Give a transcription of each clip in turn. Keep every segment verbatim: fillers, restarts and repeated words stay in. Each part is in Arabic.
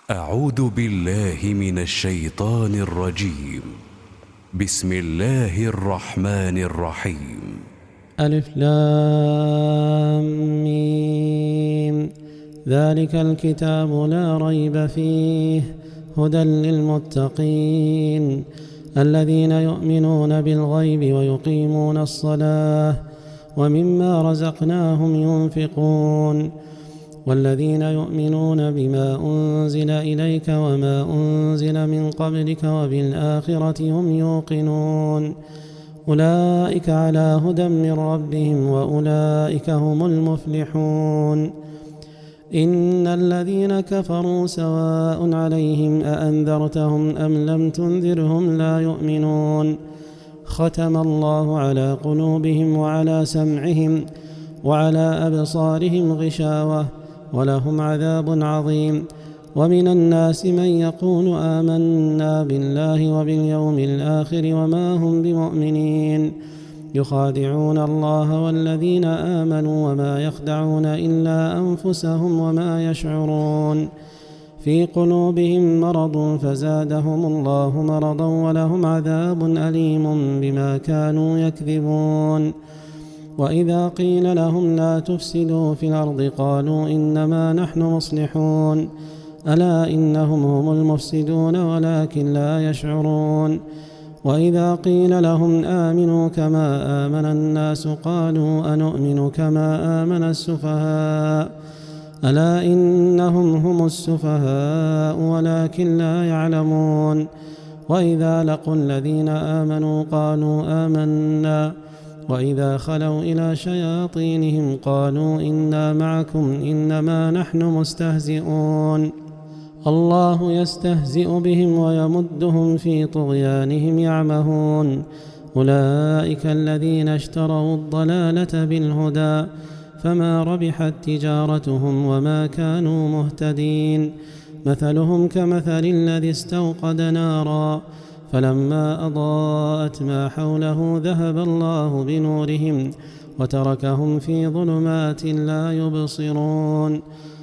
أعوذ بالله من الشيطان الرجيم. بسم الله الرحمن الرحيم. ألف لام ميم. ذلك الكتاب لا ريب فيه هدى للمتقين الذين يؤمنون بالغيب ويقيمون الصلاة ومما رزقناهم ينفقون والذين يؤمنون بما أنزل إليك وما أنزل من قبلك وبالآخرة هم يوقنون أولئك على هدى من ربهم وأولئك هم المفلحون. إن الذين كفروا سواء عليهم أأنذرتهم أم لم تنذرهم لا يؤمنون ختم الله على قلوبهم وعلى سمعهم وعلى أبصارهم غشاوة ولهم عذاب عظيم. ومن الناس من يقول آمنا بالله وباليوم الآخر وما هم بمؤمنين يخادعون الله والذين آمنوا وما يخدعون إلا أنفسهم وما يشعرون. في قلوبهم مرض فزادهم الله مرضا ولهم عذاب أليم بما كانوا يكذبون. وإذا قيل لهم لا تفسدوا في الأرض قالوا إنما نحن مصلحون ألا إنهم هم المفسدون ولكن لا يشعرون. وإذا قيل لهم آمنوا كما آمن الناس قالوا أنؤمن كما آمن السفهاء ألا إنهم هم السفهاء ولكن لا يعلمون. وإذا لقوا الذين آمنوا قالوا آمنا وإذا خلوا إلى شياطينهم قالوا إنا معكم إنما نحن مستهزئون. الله يستهزئ بهم ويمدهم في طغيانهم يعمهون. أولئك الذين اشتروا الضلالة بالهدى فما ربحت تجارتهم وما كانوا مهتدين. مثلهم كمثل الذي استوقد نارا فلما أضاءت ما حوله ذهب الله بنورهم وتركهم في ظلمات لا يبصرون.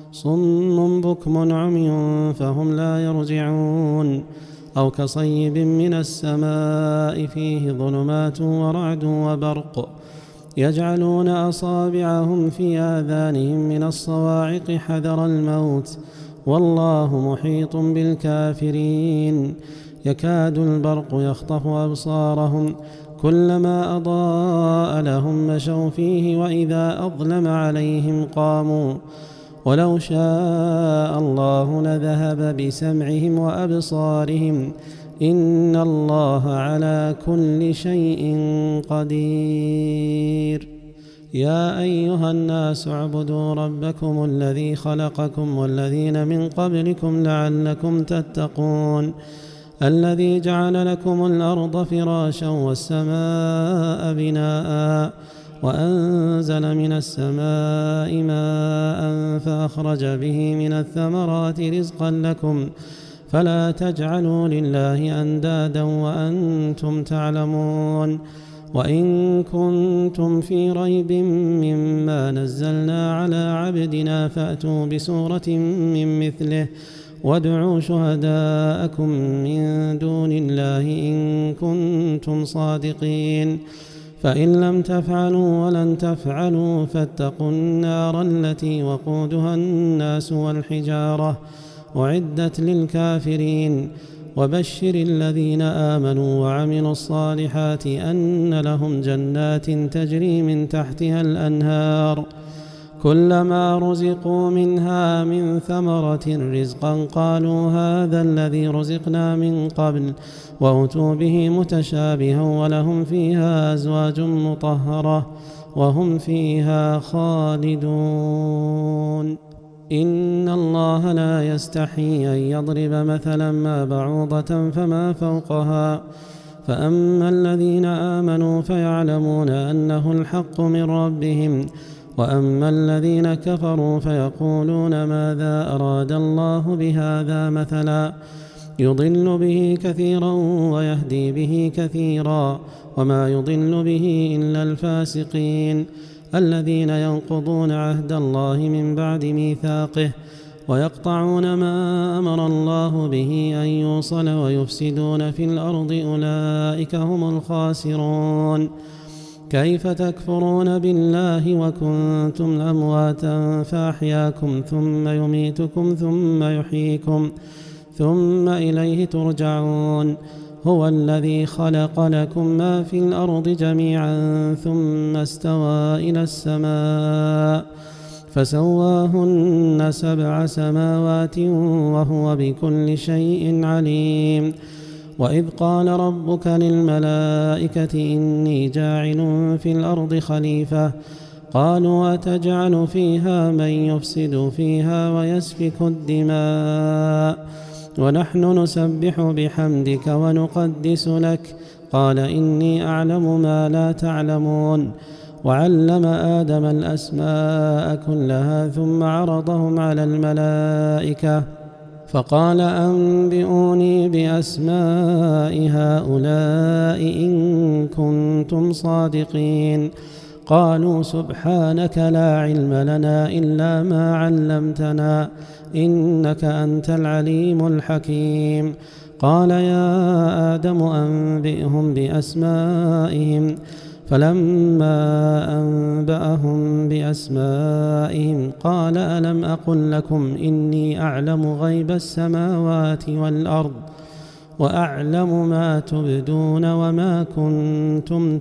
صم بكم عمي فهم لا يرجعون. أو كصيب من السماء فيه ظلمات ورعد وبرق يجعلون أصابعهم في آذانهم من الصواعق حذر الموت والله محيط بالكافرين. يكاد البرق يخطف أبصارهم كلما أضاء لهم مشوا فيه وإذا أظلم عليهم قاموا ولو شاء الله لذهب بسمعهم وأبصارهم إن الله على كل شيء قدير. يا أيها الناس اعبدوا ربكم الذي خلقكم والذين من قبلكم لعلكم تتقون الذي جعل لكم الأرض فراشا والسماء بناء وأنزل من السماء ماء فأخرج به من الثمرات رزقا لكم فلا تجعلوا لله أندادا وأنتم تعلمون. وإن كنتم في ريب مما نزلنا على عبدنا فأتوا بسورة من مثله وادعوا شهداءكم من دون الله إن كنتم صادقين فإن لم تفعلوا ولن تفعلوا فاتقوا النار التي وقودها الناس والحجارة أعدت للكافرين. وبشر الذين آمنوا وعملوا الصالحات أن لهم جنات تجري من تحتها الأنهار كلما رزقوا منها من ثمرة رزقا قالوا هذا الذي رزقنا من قبل وأتوا به متشابها ولهم فيها أزواج مطهرة وهم فيها خالدون. إن الله لا يستحي أن يضرب مثلا ما بعوضة فما فوقها فأما الذين آمنوا فيعلمون أنه الحق من ربهم وأما الذين كفروا فيقولون ماذا أراد الله بهذا مثلا يضل به كثيرا ويهدي به كثيرا وما يضل به إلا الفاسقين الذين ينقضون عهد الله من بعد ميثاقه ويقطعون ما أمر الله به أن يوصل ويفسدون في الأرض أولئك هم الخاسرون. كيف تكفرون بالله وكنتم أمواتا فأحياكم ثم يميتكم ثم يحييكم ثم إليه ترجعون. هو الذي خلق لكم ما في الأرض جميعا ثم استوى إلى السماء فسواهن سبع سماوات وهو بكل شيء عليم. وإذ قال ربك للملائكة إني جاعل في الأرض خليفة قالوا أتجعل فيها من يفسد فيها ويسفك الدماء ونحن نسبح بحمدك ونقدس لك قال إني أعلم ما لا تعلمون. وعلم آدم الأسماء كلها ثم عرضهم على الملائكة فقال أنبئوني بأسماء هؤلاء إن كنتم صادقين. قالوا سبحانك لا علم لنا إلا ما علمتنا إنك أنت العليم الحكيم. قال يا آدم أنبئهم بأسمائهم فلما أنبأهم بأسمائهم قال ألم أقل لكم إني أعلم غيب السماوات والأرض وأعلم ما تبدون وما كنتم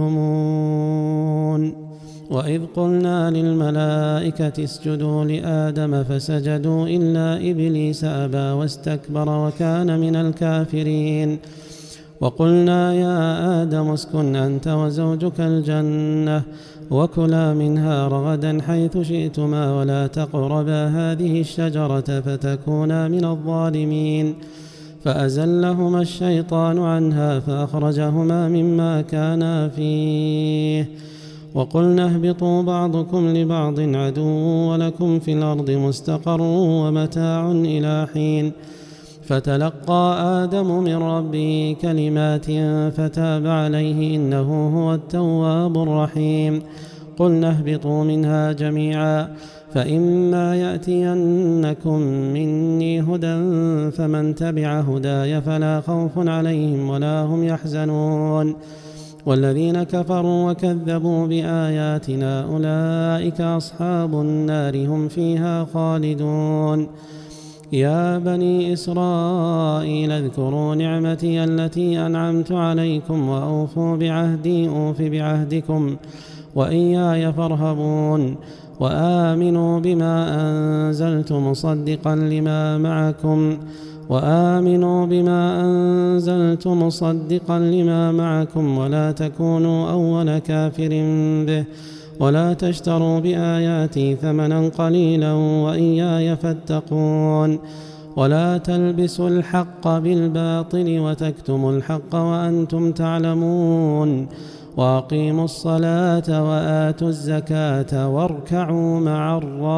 تكتمون. وإذ قلنا للملائكة اسجدوا لآدم فسجدوا إلا إبليس أبى واستكبر وكان من الكافرين. وقلنا يا آدم اسكن أنت وزوجك الجنة وكلا منها رغدا حيث شئتما ولا تقربا هذه الشجرة فتكونا من الظالمين. فأزلهما الشيطان عنها فأخرجهما مما كانا فيه. وقلنا اهبطوا بعضكم لبعض عدو ولكم في الأرض مستقر ومتاع إلى حين. فتلقى آدم من ربه كلمات فتاب عليه إنه هو التواب الرحيم. قلنا اهبطوا منها جميعا فإما يأتينكم مني هدى فمن تبع هداي فلا خوف عليهم ولا هم يحزنون. والذين كفروا وكذبوا بآياتنا أولئك أصحاب النار هم فيها خالدون. يا بني إسرائيل اذكروا نعمتي التي أنعمت عليكم وأوفوا بعهدي أوف بعهدكم وإياي فارهبون. وآمنوا بما أنزلت مصدقا لما معكم وآمنوا بما أنزلت مصدقا لما معكم ولا تكونوا أول كافر به ولا تشتروا بآياتي ثمنا قليلا وإياي فاتقون. ولا تلبسوا الحق بالباطل وتكتموا الحق وأنتم تعلمون. وأقيموا الصلاة وآتوا الزكاة واركعوا مع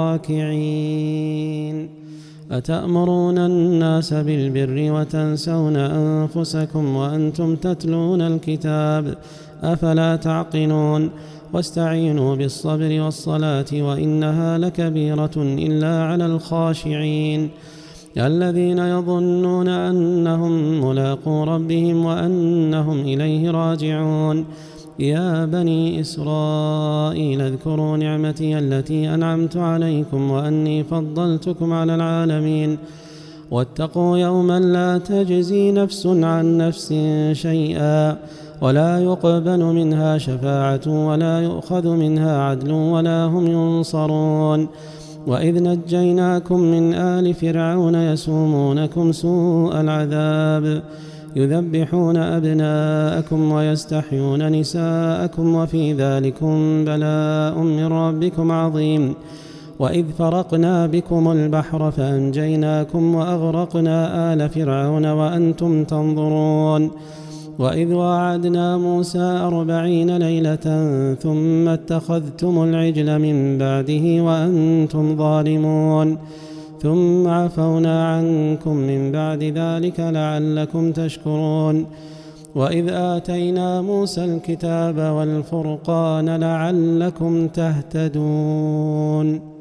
الراكعين. أتأمرون الناس بالبر وتنسون أنفسكم وأنتم تتلون الكتاب أفلا تعقلون. واستعينوا بالصبر والصلاة وإنها لكبيرة إلا على الخاشعين الذين يظنون أنهم ملاقو ربهم وأنهم إليه راجعون. يا بني إسرائيل اذكروا نعمتي التي أنعمت عليكم وأني فضلتكم على العالمين. واتقوا يوما لا تجزي نفس عن نفس شيئا ولا يقبل منها شفاعة ولا يؤخذ منها عدل ولا هم ينصرون. وإذ نجيناكم من آل فرعون يسومونكم سوء العذاب يذبحون أبناءكم ويستحيون نساءكم وفي ذلكم بلاء من ربكم عظيم. وإذ فرقنا بكم البحر فأنجيناكم وأغرقنا آل فرعون وأنتم تنظرون. وإذ وعدنا موسى أربعين ليلة ثم اتخذتم العجل من بعده وأنتم ظالمون ثم عفونا عنكم من بعد ذلك لعلكم تشكرون. وإذ آتينا موسى الكتاب والفرقان لعلكم تهتدون.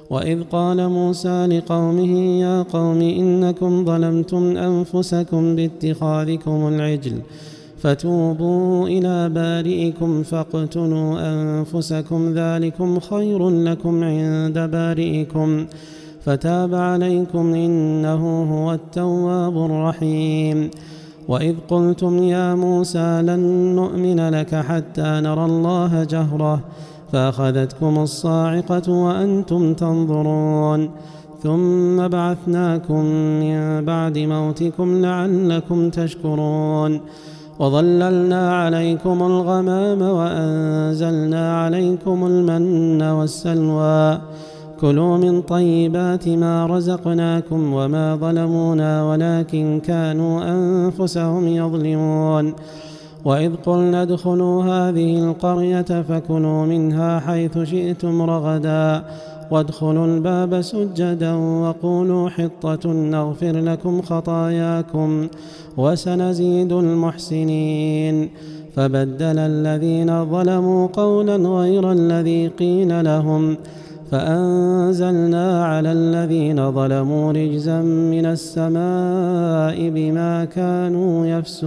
وإذ قال موسى لقومه يا قوم إنكم ظلمتم أنفسكم باتخاذكم العجل فتوبوا إلى بارئكم فاقتلوا أنفسكم ذلكم خير لكم عند بارئكم فتاب عليكم إنه هو التواب الرحيم. وإذ قلتم يا موسى لن نؤمن لك حتى نرى الله جهرة فأخذتكم الصاعقة وأنتم تنظرون ثم بعثناكم من بعد موتكم لعلكم تشكرون وظللنا عليكم الغمام وأنزلنا عليكم المن والسلوى كلوا من طيبات ما رزقناكم وما ظلمونا ولكن كانوا أنفسهم يظلمون. وإذ قلنا ادخلوا هذه القرية فكلوا منها حيث شئتم رغدا وادخلوا الباب سجدا وقولوا حطة نغفر لكم خطاياكم وسنزيد المحسنين. فبدل الذين ظلموا قولا غير الذي قيل لهم فأنزلنا على الذين ظلموا رجزا من السماء بما كانوا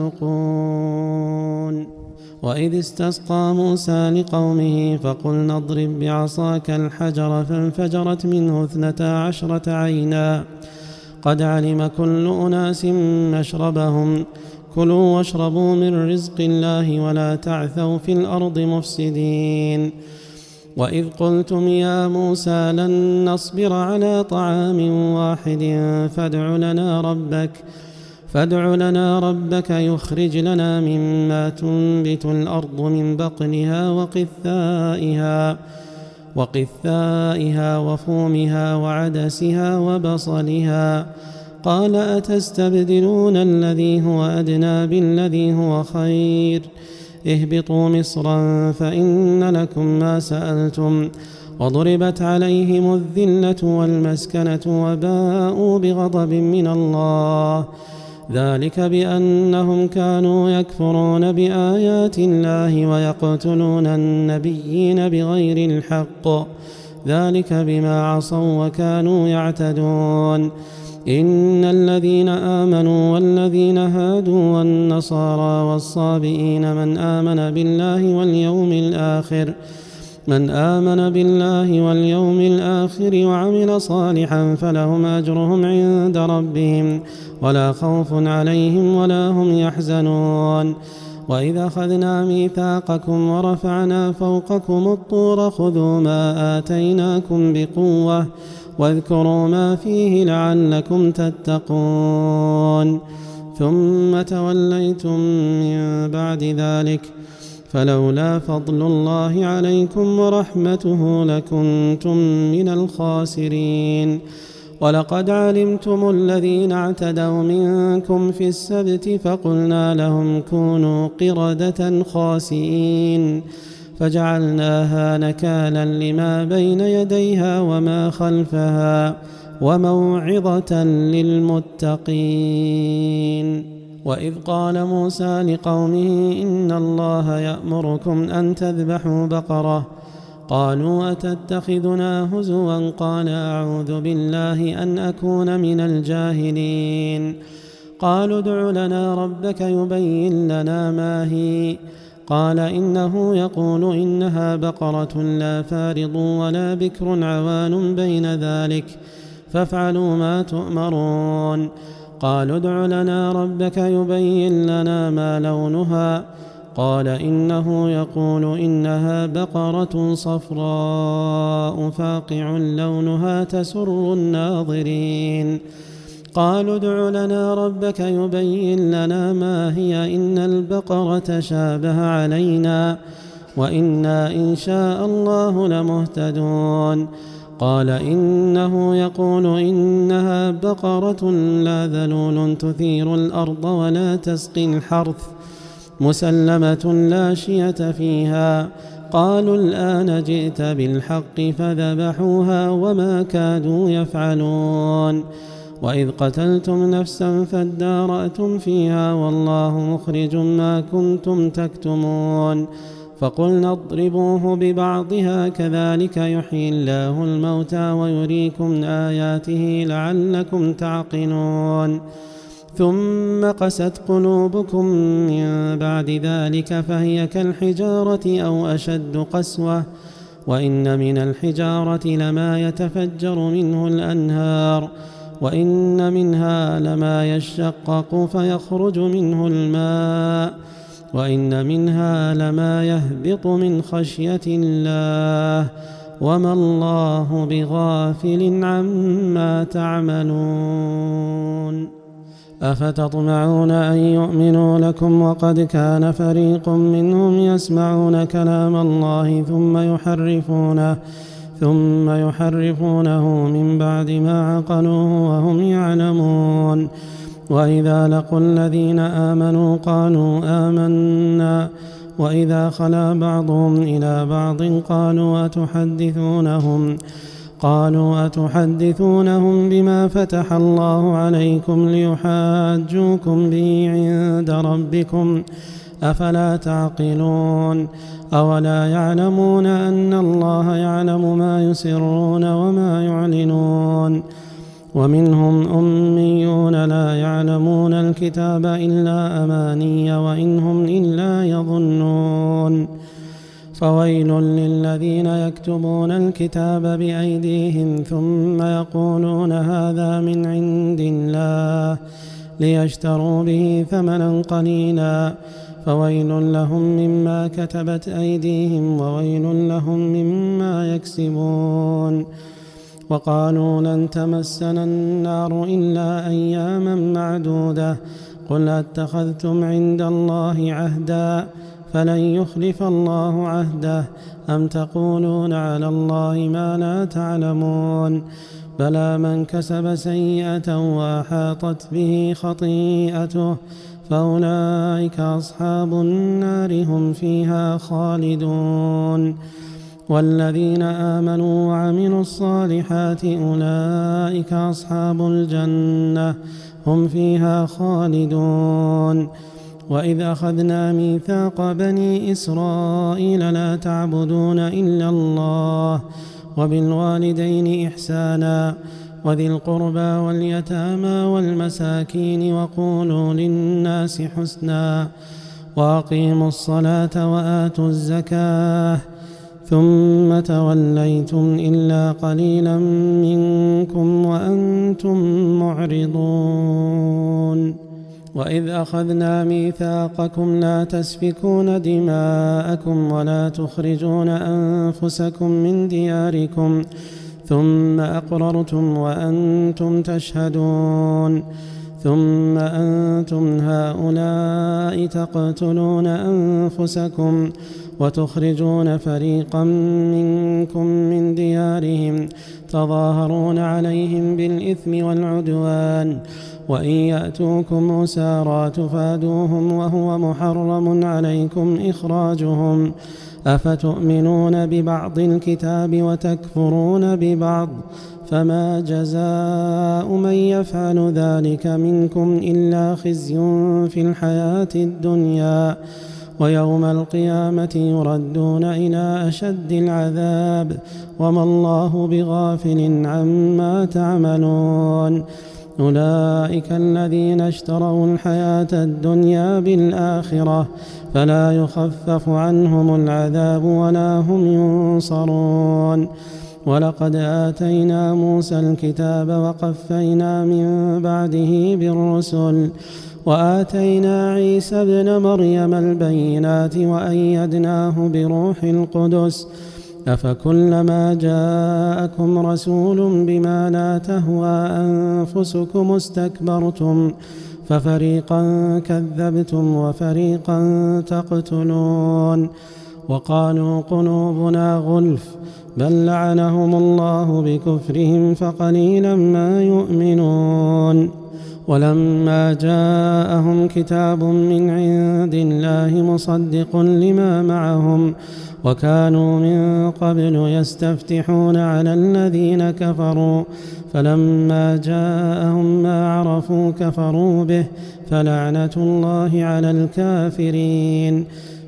يفسقون. وإذ استسقى موسى لقومه فقلنا اضرب بعصاك الحجر فانفجرت منه اثنتا عشرة عينا قد علم كل أناس مشربهم كلوا واشربوا من رزق الله ولا تعثوا في الأرض مفسدين. وإذ قلتم يا موسى لن نصبر على طعام واحد فادع لنا ربك فادع لنا ربك يخرج لنا مما تنبت الأرض من بقلها وقثائها وقثائها وفومها وعدسها وبصلها قال أتستبدلون الذي هو أدنى بالذي هو خير اهبطوا مصرا فإن لكم ما سألتم وضربت عليهم الذلة والمسكنة وباءوا بغضب من الله ذلك بأنهم كانوا يكفرون بآيات الله ويقتلون النبيين بغير الحق ذلك بما عصوا وكانوا يعتدون. إن الذين آمنوا والذين هادوا والنصارى والصابئين من آمن بالله واليوم الآخر من آمن بالله واليوم الآخر وعمل صالحا فلهم أجرهم عند ربهم ولا خوف عليهم ولا هم يحزنون. وإذا أخذنا ميثاقكم ورفعنا فوقكم الطور خذوا ما آتيناكم بقوة واذكروا ما فيه لعلكم تتقون ثم توليتم من بعد ذلك فلولا فضل الله عليكم ورحمته لكنتم من الخاسرين. ولقد علمتم الذين اعتدوا منكم في السبت فقلنا لهم كونوا قردة خاسئين فجعلناها نكالا لما بين يديها وما خلفها وموعظة للمتقين. وإذ قال موسى لقومه إن الله يأمركم أن تذبحوا بقرة قالوا أتتخذنا هزوا قال أعوذ بالله أن أكون من الجاهلين. قالوا ادع لنا ربك يبين لنا ما هي قال إنه يقول إنها بقرة لا فارض ولا بكر عوان بين ذلك فافعلوا ما تؤمرون. قالوا ادع لنا ربك يبين لنا ما لونها قال إنه يقول إنها بقرة صفراء فاقع لونها تسر الناظرين. قالوا ادع لنا ربك يبين لنا ما هي إن البقرة شابه علينا وإنا إن شاء الله لمهتدون. قال إنه يقول إنها بقرة لا ذلول تثير الأرض ولا تسقي الحرث مسلمة لا شية فيها. قالوا الآن جئت بالحق فذبحوها وما كادوا يفعلون. وإذ قتلتم نفسا فادارأتم فيها والله مخرج ما كنتم تكتمون. فقلنا اضربوه ببعضها كذلك يحيي الله الموتى ويريكم آياته لعلكم تعقلون ثم قست قلوبكم من بعد ذلك فهي كالحجارة أو أشد قسوة وإن من الحجارة لما يتفجر منه الأنهار وإن منها لما يشقق فيخرج منه الماء وإن منها لما يهبط من خشية الله وما الله بغافل عما تعملون أفتطمعون أن يؤمنوا لكم وقد كان فريق منهم يسمعون كلام الله ثم يحرفونه ثم يحرفونه من بعد ما عقلوه وهم يعلمون وإذا لقوا الذين آمنوا قالوا آمنا وإذا خلا بعضهم إلى بعض قالوا أتحدثونهم قالوا أتحدثونهم بما فتح الله عليكم ليحاجوكم به عند ربكم أفلا تعقلون أولا يعلمون أن الله يعلم ما يسرون وما يعلنون ومنهم أميون لا يعلمون الكتاب إلا أماني وإن هم إلا يظنون فويل للذين يكتبون الكتاب بأيديهم ثم يقولون هذا من عند الله ليشتروا به ثمنا قليلا فويل لهم مما كتبت أيديهم وويل لهم مما يكسبون وقالوا لن تمسنا النار إلا أياما معدودة قل اتخذتم عند الله عهدا فلن يخلف الله عهده أم تقولون على الله ما لا تعلمون بلى من كسب سيئة وأحاطت به خطيئته فأولئك أصحاب النار هم فيها خالدون والذين آمنوا وعملوا الصالحات أولئك أصحاب الجنة هم فيها خالدون وإذ أخذنا ميثاق بني إسرائيل لا تعبدون إلا الله وبالوالدين إحسانا وذي القربى واليتامى والمساكين وقولوا للناس حسنا وأقيموا الصلاة وآتوا الزكاة ثم توليتم إلا قليلا منكم وأنتم معرضون وإذ أخذنا ميثاقكم لا تسفكون دماءكم ولا تخرجون أنفسكم من دياركم ثم أقررتم وأنتم تشهدون ثم أنتم هؤلاء تقتلون أنفسكم وتخرجون فريقا منكم من ديارهم تظاهرون عليهم بالإثم والعدوان وإن يأتوكم أسارى تفادوهم وهو محرم عليكم إخراجهم أفتؤمنون ببعض الكتاب وتكفرون ببعض فما جزاء من يفعل ذلك منكم إلا خزي في الحياة الدنيا ويوم القيامة يردون إلى أشد العذاب وما الله بغافل عما تعملون أولئك الذين اشتروا الحياة الدنيا بالآخرة فلا يخفف عنهم العذاب ولا هم ينصرون ولقد آتينا موسى الكتاب وقفينا من بعده بالرسل وآتينا عيسى ابن مريم البينات وأيدناه بروح القدس أفكلما جاءكم رسول بما لا تهوى أنفسكم استكبرتم ففريقا كذبتم وفريقا تقتلون وقالوا قلوبنا غلف بل لعنهم الله بكفرهم فقليلا ما يؤمنون ولما جاءهم كتاب من عند الله مصدق لما معهم وكانوا من قبل يستفتحون على الذين كفروا فلما جاءهم ما عرفوا كفروا به فلعنة الله على الكافرين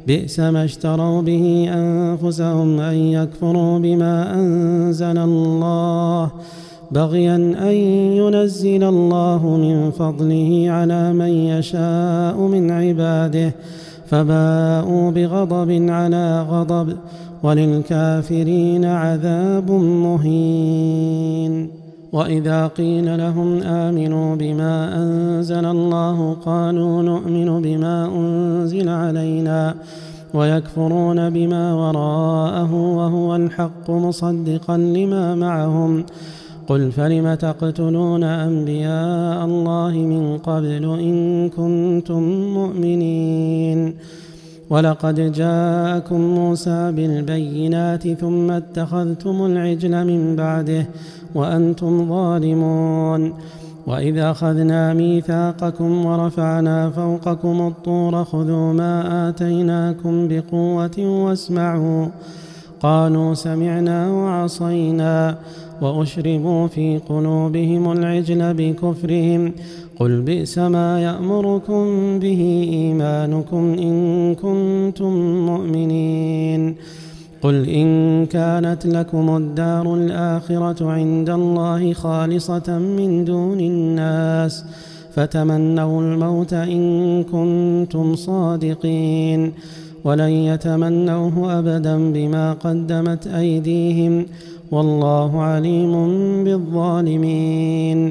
بئس ما اشتروا به أنفسهم أن يكفروا بما أنزل الله بغيا أن ينزل الله من فضله على من يشاء من عباده فباءوا بغضب على غضب وللكافرين عذاب مهين. وإذا قيل لهم آمنوا بما أنزل الله قالوا نؤمن بما أنزل علينا ويكفرون بما وراءه وهو الحق مصدقا لما معهم قل فلم تقتلون أنبياء الله من قبل إن كنتم مؤمنين ولقد جاءكم موسى بالبينات ثم اتخذتم العجل من بعده وأنتم ظالمون وإذا أخذنا ميثاقكم ورفعنا فوقكم الطور خذوا ما آتيناكم بقوة واسمعوا قالوا سمعنا وعصينا وأشربوا في قلوبهم العجل بكفرهم قل بئس ما يأمركم به إيمانكم إن كنتم مؤمنين قل إن كانت لكم الدار الآخرة عند الله خالصة من دون الناس فتمنوا الموت إن كنتم صادقين ولن يتمنوه أبدا بما قدمت أيديهم والله عليم بالظالمين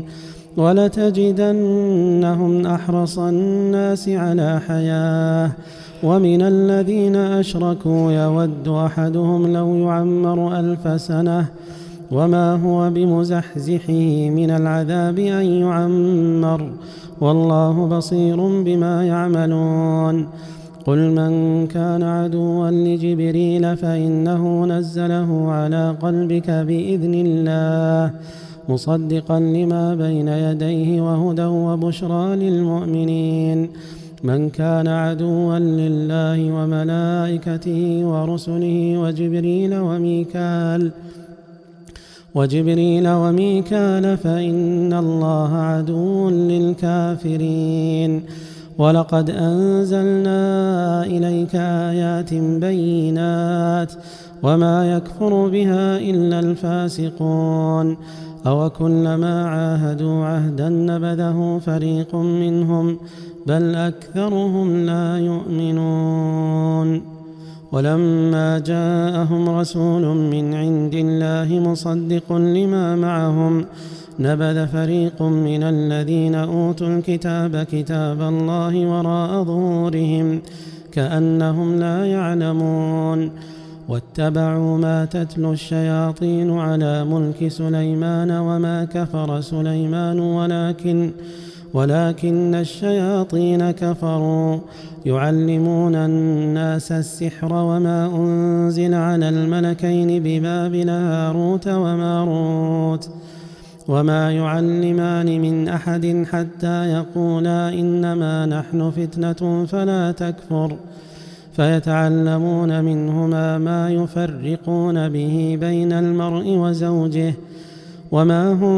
ولتجدنهم أحرص الناس على حياة ومن الذين أشركوا يود أحدهم لو يعمر ألف سنة وما هو بمزحزحه من العذاب أن يعمر والله بصير بما يعملون قل من كان عدوا لجبريل فإنه نزله على قلبك بإذن الله مصدقا لما بين يديه وهدى وبشرى للمؤمنين من كان عدوا لله وملائكته ورسله وجبريل وميكال وجبريل وميكال فإن الله عدو للكافرين ولقد أنزلنا إليك آيات بينات وما يكفر بها إلا الفاسقون أو كلما عاهدوا عهدا نبذه فريق منهم بل أكثرهم لا يؤمنون ولما جاءهم رسول من عند الله مصدق لما معهم نبذ فريق من الذين أوتوا الكتاب كتاب الله وراء ظهورهم كأنهم لا يعلمون واتبعوا ما تتلو الشياطين على ملك سليمان وما كفر سليمان ولكن ولكن الشياطين كفروا يعلمون الناس السحر وما أنزل على الملكين ببابل هاروت وماروت وما يعلمان من أحد حتى يقولا إنما نحن فتنة فلا تكفر فيتعلمون منهما ما يفرقون به بين المرء وزوجه وما هم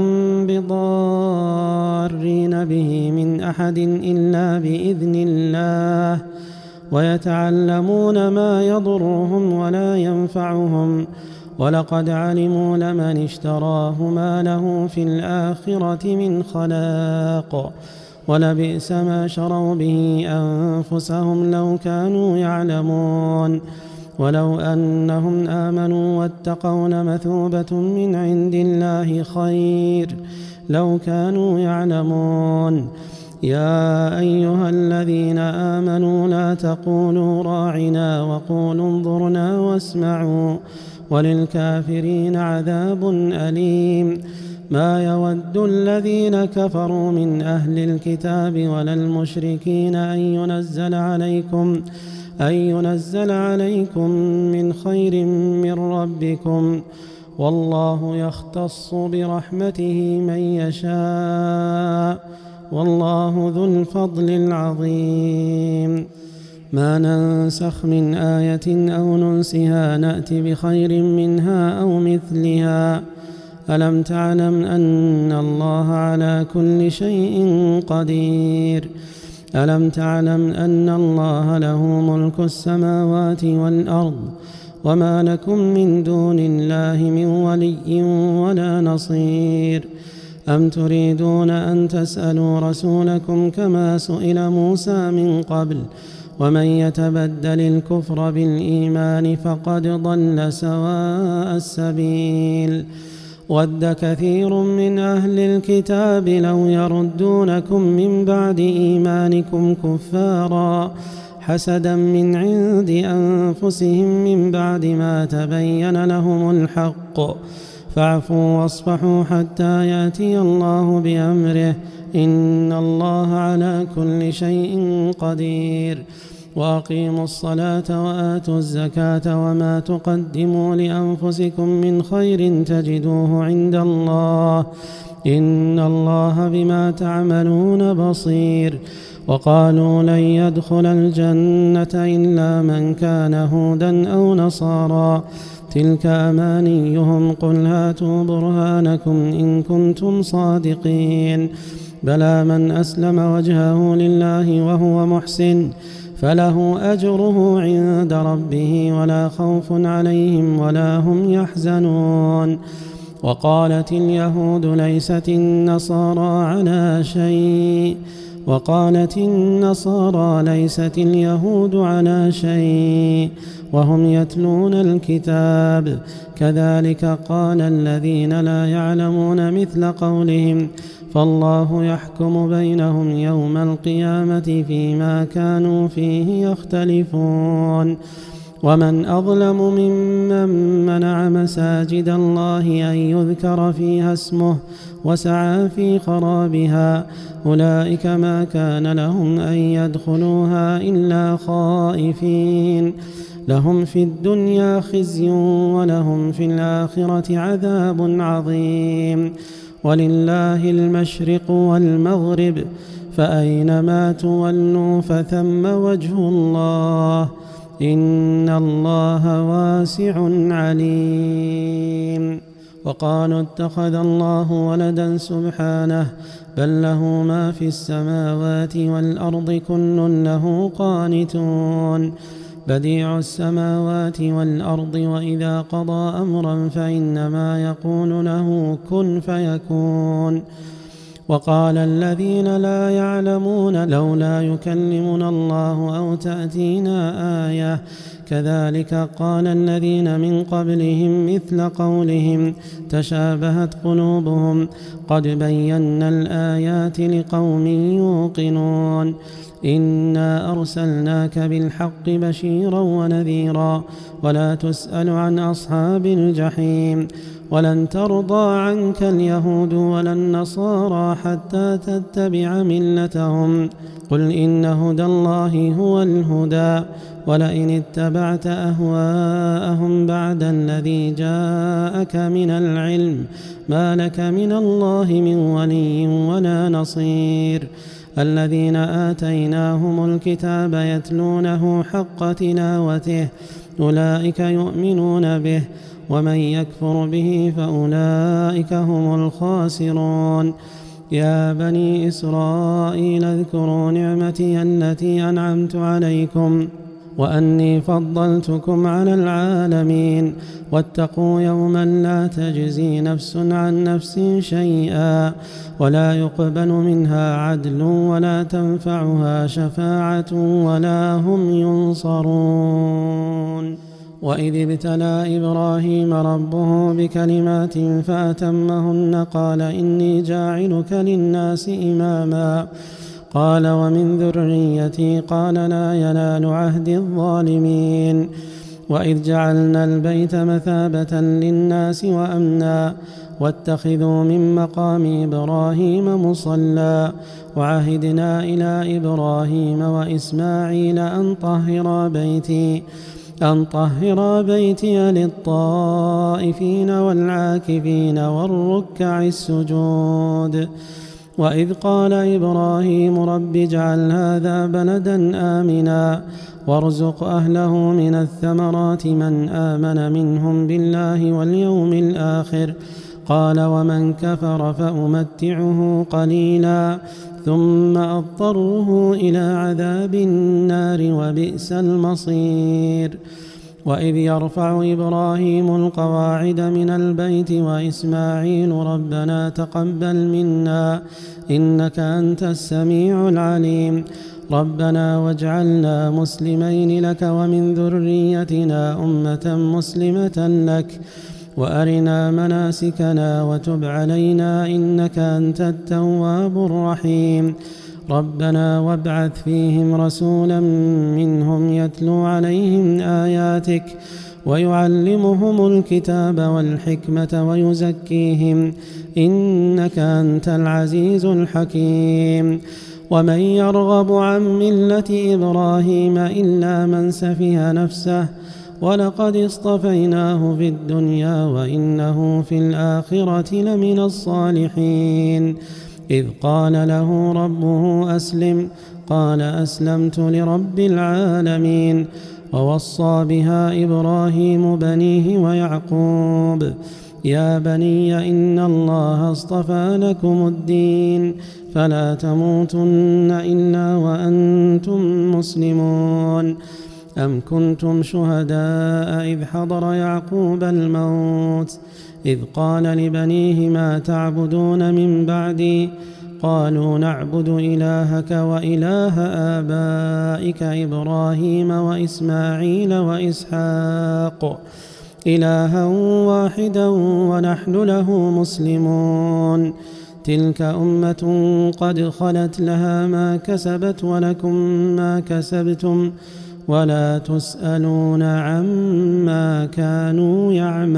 بضارين به من أحد إلا بإذن الله ويتعلمون ما يضرهم ولا ينفعهم ولقد علموا لمن اشتراه ما له في الآخرة من خلاق ولبئس ما شروا به أنفسهم لو كانوا يعلمون ولو أنهم آمنوا واتقوا لمثوبة من عند الله خير لو كانوا يعلمون يا أيها الذين آمنوا لا تقولوا راعنا وقولوا انظرنا واسمعوا وللكافرين عذاب أليم ما يود الذين كفروا من أهل الكتاب ولا المشركين أن ينزل عليكم أن ينزل عليكم من خير من ربكم والله يختص برحمته من يشاء والله ذو الفضل العظيم ما ننسخ من آية أو ننسها نأت بخير منها أو مثلها ألم تعلم أن الله على كل شيء قدير ألم تعلم أن الله له ملك السماوات والأرض وما لكم من دون الله من ولي ولا نصير أم تريدون أن تسألوا رسولكم كما سئل موسى من قبل ومن يتبدل الكفر بالإيمان فقد ضل سواء السبيل ود كثير من أهل الكتاب لو يردونكم من بعد إيمانكم كفارا حسدا من عند أنفسهم من بعد ما تبين لهم الحق فاعفوا واصفحوا حتى يأتي الله بأمره إن الله على كل شيء قدير وأقيموا الصلاة وآتوا الزكاة وما تقدموا لأنفسكم من خير تجدوه عند الله إن الله بما تعملون بصير وقالوا لن يدخل الجنة إلا من كان هودا أو نصارى تلك أمانيهم قل هاتوا برهانكم إن كنتم صادقين بلى من أسلم وجهه لله وهو محسن فله أجره عند ربه ولا خوف عليهم ولا هم يحزنون وقالت اليهود ليست النصارى على شيء وقالت النصارى ليست اليهود على شيء وهم يتلون الكتاب كذلك قال الذين لا يعلمون مثل قولهم فالله يحكم بينهم يوم القيامة فيما كانوا فيه يختلفون ومن أظلم ممن منع مساجد الله أن يذكر فيها اسمه وسعى في خرابها أولئك ما كان لهم أن يدخلوها إلا خائفين لهم في الدنيا خزي ولهم في الآخرة عذاب عظيم ولله المشرق والمغرب فأينما تولوا فثم وجه الله إن الله واسع عليم وقالوا اتخذ الله ولدا سبحانه بل له ما في السماوات والأرض كل له قانتون بديع السماوات والأرض وإذا قضى أمرا فإنما يقول له كن فيكون وقال الذين لا يعلمون لولا يكلمنا الله أو تأتينا آية كذلك قال الذين من قبلهم مثل قولهم تشابهت قلوبهم قد بينا الآيات لقوم يوقنون إنا أرسلناك بالحق بشيرا ونذيرا ولا تسأل عن أصحاب الجحيم ولن ترضى عنك اليهود ولا النصارى حتى تتبع ملتهم قل إن هدى الله هو الهدى ولئن اتبعت أهواءهم بعد الذي جاءك من العلم ما لك من الله من ولي ولا نصير الذين آتيناهم الكتاب يتلونه حق تلاوته أولئك يؤمنون به ومن يكفر به فأولئك هم الخاسرون يا بني إسرائيل اذكروا نعمتي التي أنعمت عليكم وأني فضلتكم على العالمين واتقوا يوما لا تجزي نفس عن نفس شيئا ولا يقبل منها عدل ولا تنفعها شفاعة ولا هم ينصرون وإذ ابتلى إبراهيم ربه بكلمات فأتمهن قال إني جاعلك للناس إماما قال ومن ذريتي قال لا ينال عهد الظالمين وإذ جعلنا البيت مثابة للناس وأمنا واتخذوا من مقام إبراهيم مصلى وعهدنا إلى إبراهيم وإسماعيل أن طهرا بيتي أن طهر بيتي للطائفين والعاكفين والركع السجود وإذ قال إبراهيم رب اجعل هذا بلدا آمنا وارزق أهله من الثمرات من آمن منهم بالله واليوم الآخر قال ومن كفر فأمتعه قليلا ثم أضطره إلى عذاب النار وبئس المصير. وإذ يرفع إبراهيم القواعد من البيت وإسماعيل ربنا تقبل منا إنك أنت السميع العليم ربنا واجعلنا مسلمين لك ومن ذريتنا أمة مسلمة لك وأرنا مناسكنا وتب علينا إنك أنت التواب الرحيم ربنا وابعث فيهم رسولا منهم يتلو عليهم آياتك ويعلمهم الكتاب والحكمة ويزكيهم إنك أنت العزيز الحكيم. ومن يرغب عن ملة إبراهيم إلا من سفه نفسه ولقد اصطفيناه في الدنيا وإنه في الآخرة لمن الصالحين. إذ قال له ربه أسلم قال أسلمت لرب العالمين. ووصى بها إبراهيم بنيه ويعقوب يا بني إن الله اصطفى لكم الدين فلا تموتن إلا وأنتم مسلمون. أم كنتم شهداء إذ حضر يعقوب الموت إذ قال لبنيه ما تعبدون من بعدي قالوا نعبد إلهك وإله آبائك إبراهيم وإسماعيل وإسحاق إلها واحدا ونحن له مسلمون. تلك أمة قد خلت لها ما كسبت ولكم ما كسبتم ولا تسألون عما كانوا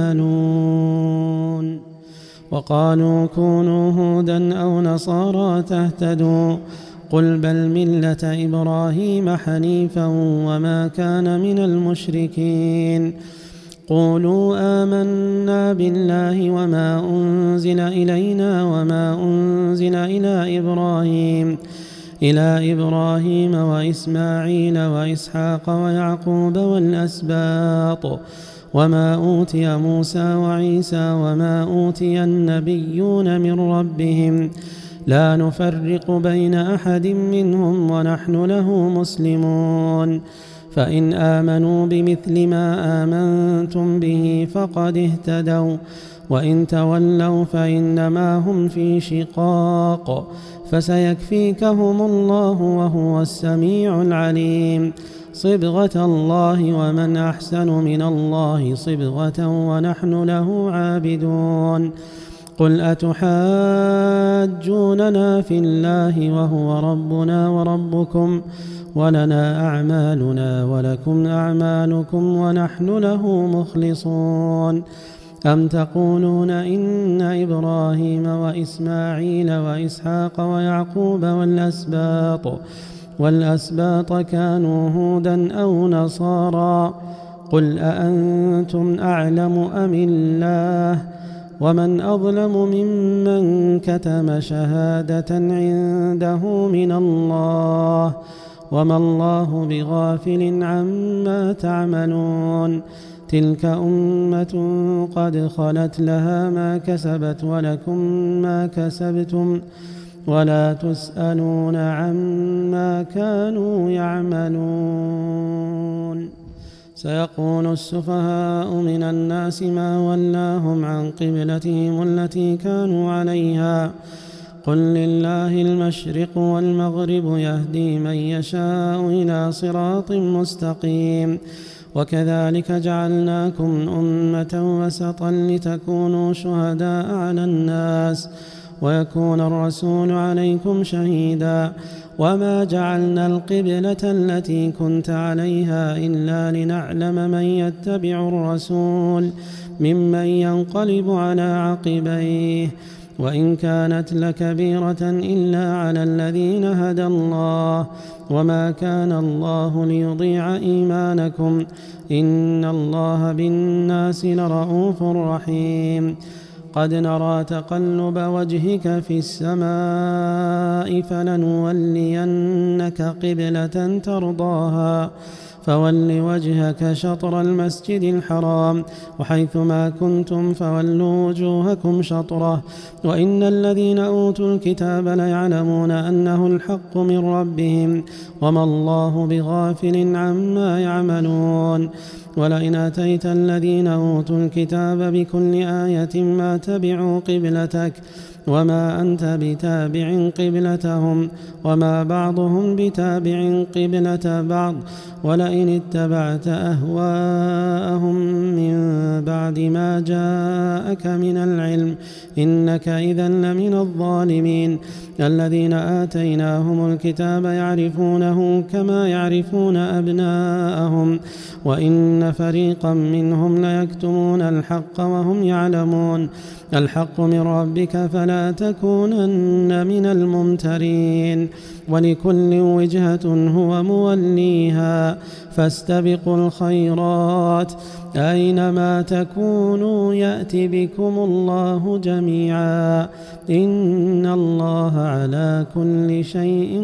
يعملون. وقالوا كونوا هودا أو نصارى تهتدوا قل بل ملة إبراهيم حنيفا وما كان من المشركين. قولوا آمنا بالله وما أنزل إلينا وما أنزل إلى إبراهيم إلى إبراهيم وإسماعيل وإسحاق ويعقوب والأسباط وما أوتي موسى وعيسى وما أوتي النبيون من ربهم لا نفرق بين أحد منهم ونحن له مسلمون. فإن آمنوا بمثل ما آمنتم به فقد اهتدوا وإن تولوا فإنما هم في شقاق فسيكفيكهم الله وهو السميع العليم. صبغة الله ومن أحسن من الله صبغة ونحن له عابدون. قل أتحاجوننا في الله وهو ربنا وربكم ولنا أعمالنا ولكم أعمالكم ونحن له مخلصون. أم تقولون إن إبراهيم وإسماعيل وإسحاق ويعقوب والأسباط والأسباط كانوا هودا أو نصارى قل أأنتم أعلم أم الله ومن أظلم ممن كتم شهادة عنده من الله وما الله بغافل عما تعملون. تلك أمة قد خلت لها ما كسبت ولكم ما كسبتم ولا تسألون عما كانوا يعملون. سيقول السفهاء من الناس ما ولاهم عن قبلتهم التي كانوا عليها قل لله المشرق والمغرب يهدي من يشاء إلى صراط مستقيم. وكذلك جعلناكم أمة وسطا لتكونوا شهداء على الناس ويكون الرسول عليكم شهيدا. وما جعلنا القبلة التي كنت عليها إلا لنعلم من يتبع الرسول ممن ينقلب على عقبيه وإن كانت لكبيرة إلا على الذين هدى الله وما كان الله ليضيع إيمانكم إن الله بالناس لرؤوف رحيم. قد نرى تقلب وجهك في السماء فلنولينك قبلة ترضاها فول وجهك شطر المسجد الحرام وحيثما كنتم فولوا وجوهكم شطره وإن الذين أوتوا الكتاب ليعلمون أنه الحق من ربهم وما الله بغافل عما يعملون ولئن أتيت الذين أوتوا الكتاب بكل آية ما تبعوا قبلتك وما أنت بتابع قبلتهم وما بعضهم بتابع قبلة بعض ولئن اتبعت أهواءهم من بعد ما جاءك من العلم إنك إذا لمن الظالمين الذين آتيناهم الكتاب يعرفونه كما يعرفون أبناءهم وإن فريقا منهم ليكتمون الحق وهم يعلمون الحق من ربك فلا تكونن من الممترين ولكل وجهة هو موليها فاستبقوا الخيرات أينما تكونوا يأت بكم الله جميعا إن الله على كل شيء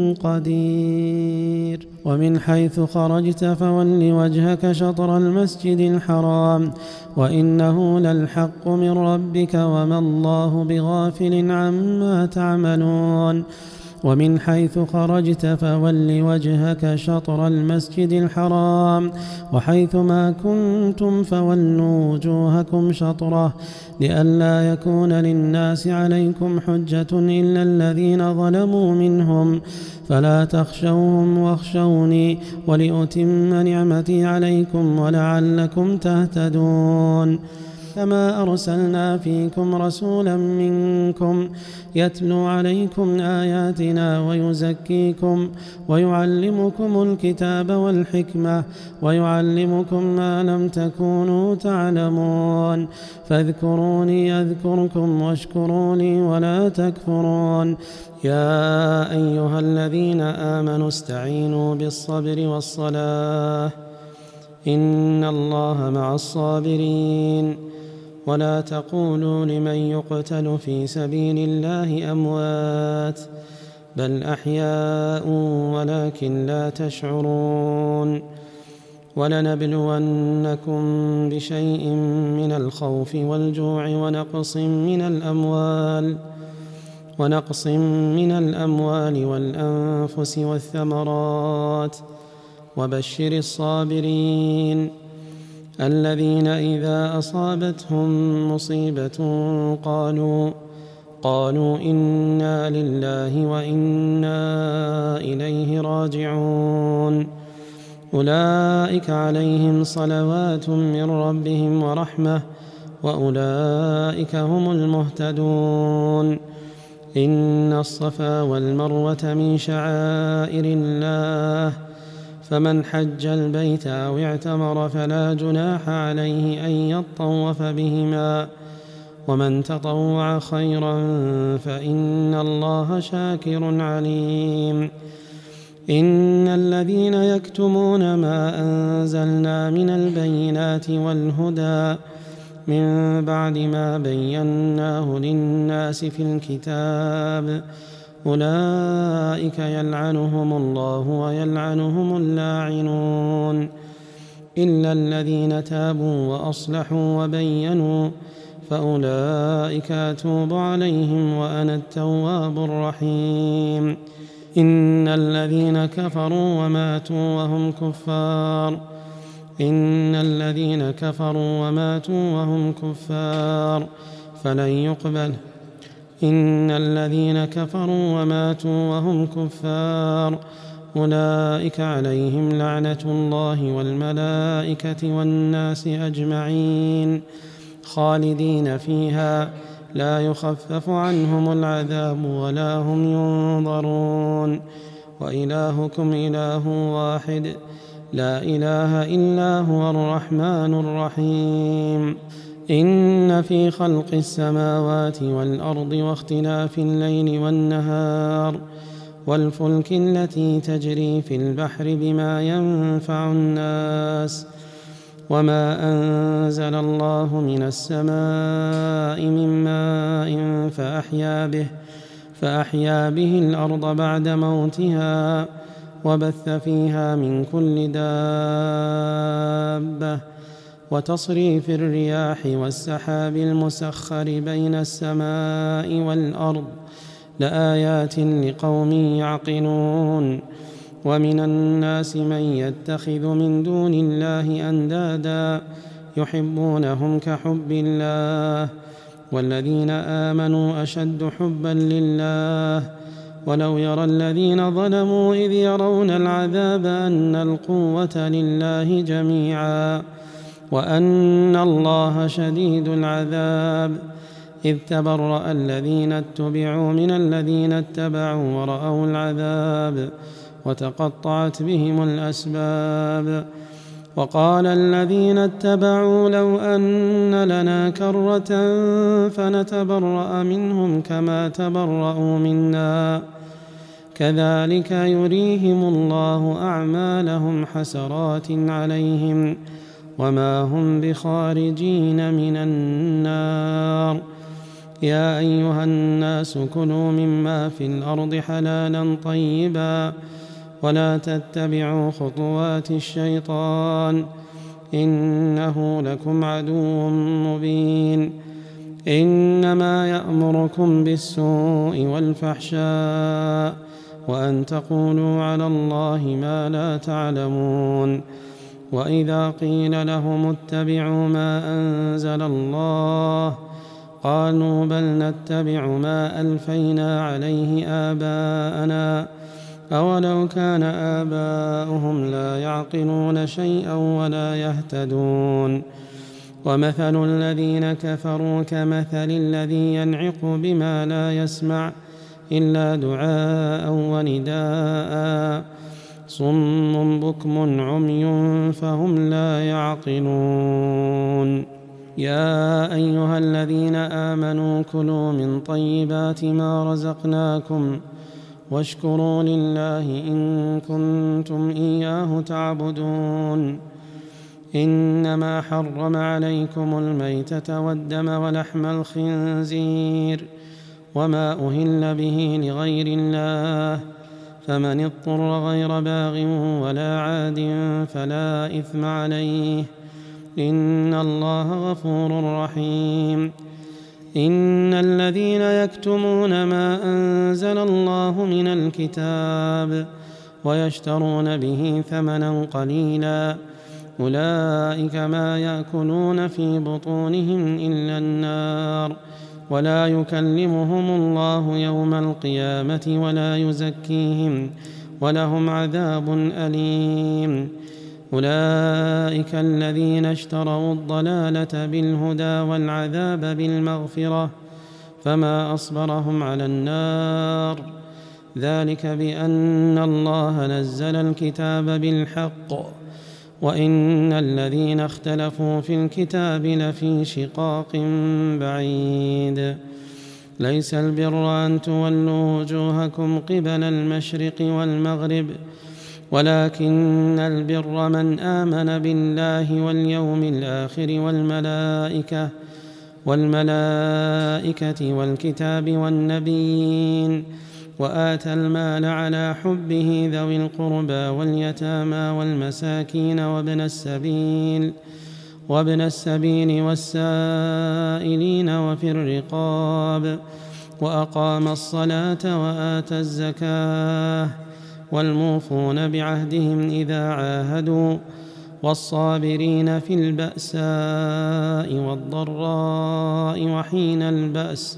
قدير ومن حيث خرجت فول وجهك شطر المسجد الحرام وإنه للحق من ربك وما الله بغافل عما تعملون ومن حيث خرجت فول وجهك شطر المسجد الحرام وحيثما كنتم فولوا وجوهكم شطره لئلا يكون للناس عليكم حجة إلا الذين ظلموا منهم فلا تخشوهم واخشوني ولأتم نعمتي عليكم ولعلكم تهتدون كما أرسلنا فيكم رسولا منكم يتلو عليكم آياتنا ويزكيكم ويعلمكم الكتاب والحكمة ويعلمكم ما لم تكونوا تعلمون فاذكروني أذكركم واشكروا لي ولا تكفرون يا أيها الذين آمنوا استعينوا بالصبر والصلاة إن الله مع الصابرين ولا تقولوا لمن يقتل في سبيل الله أموات بل أحياء ولكن لا تشعرون ولنبلونكم بشيء من الخوف والجوع ونقص من الأموال ونقص من الأموال والأنفس والثمرات وبشر الصابرين الذين إذا أصابتهم مصيبة قالوا قالوا إنا لله وإنا إليه راجعون أولئك عليهم صلوات من ربهم ورحمة وأولئك هم المهتدون إن الصفا والمروة من شعائر الله فمن حج البيت أو اعتمر فلا جناح عليه أن يطوف بهما ومن تطوع خيرا فإن الله شاكر عليم إن الذين يكتمون ما أنزلنا من البينات والهدى من بعد ما بيناه للناس في الكتاب أولئك يلعنهم الله ويلعنهم اللاعنون إلا الذين تابوا وأصلحوا وبينوا فأولئك أتوب عليهم وأنا التواب الرحيم إن الذين كفروا وماتوا وهم كفار إن الذين كفروا وماتوا وهم كفار فلن يقبل إن الذين كفروا وماتوا وهم كفار أولئك عليهم لعنة الله والملائكة والناس أجمعين خالدين فيها لا يخفف عنهم العذاب ولا هم ينظرون وإلهكم إله واحد لا إله إلا هو الرحمن الرحيم إن في خلق السماوات والأرض واختلاف الليل والنهار والفلك التي تجري في البحر بما ينفع الناس وما أنزل الله من السماء من ماء فأحيا به فأحيا به الأرض بعد موتها وبث فيها من كل دابة وتصريف الرياح والسحاب المسخر بين السماء والأرض لآيات لقوم يعقلون. ومن الناس من يتخذ من دون الله أندادا يحبونهم كحب الله والذين آمنوا أشد حبا لله. ولو يرى الذين ظلموا إذ يرون العذاب أن القوة لله جميعا وأن الله شديد العذاب إذ تبرأ الذين اتبعوا من الذين اتبعوا ورأوا العذاب وتقطعت بهم الأسباب. وقال الذين اتبعوا لو أن لنا كرة فنتبرأ منهم كما تبرأوا منا كذلك يريهم الله أعمالهم حسرات عليهم وما هم بخارجين من النار. يا أيها الناس كلوا مما في الأرض حلالا طيبا ولا تتبعوا خطوات الشيطان إنه لكم عدو مبين. إنما يأمركم بالسوء والفحشاء وأن تقولوا على الله ما لا تعلمون. وإذا قيل لهم اتبعوا ما أنزل الله قالوا بل نتبع ما ألفينا عليه آباءنا أولو كان آباؤهم لا يعقلون شيئا ولا يهتدون. ومثل الذين كفروا كمثل الذي ينعق بما لا يسمع إلا دعاء ونداء صم بكم عمي فهم لا يعقلون. يا أيها الذين آمنوا كلوا من طيبات ما رزقناكم واشكروا لله إن كنتم إياه تعبدون. إنما حرم عليكم الميتة والدم ولحم الخنزير وما أهل به لغير الله فمن اضطر غير باغ ولا عاد فلا إثم عليه إن الله غفور رحيم. إن الذين يكتمون ما أنزل الله من الكتاب ويشترون به ثمنا قليلا أولئك ما يأكلون في بطونهم إلا النار ولا يكلمهم الله يوم القيامة ولا يزكيهم ولهم عذاب أليم. أولئك الذين اشتروا الضلالة بالهدى والعذاب بالمغفرة فما أصبرهم على النار ذلك بأن الله نزل الكتاب بالحق وإن الذين اختلفوا في الكتاب لفي شقاق بعيد. ليس البر أن تولوا وجوهكم قبل المشرق والمغرب ولكن البر من آمن بالله واليوم الآخر والملائكة والملائكة والكتاب والنبيين وآتى المال على حبه ذوي القربى واليتامى والمساكين وابن السبيل وابن السبيل والسائلين وفي الرقاب وأقام الصلاة وآتى الزكاة والموفون بعهدهم إذا عاهدوا والصابرين في البأساء والضراء وحين البأس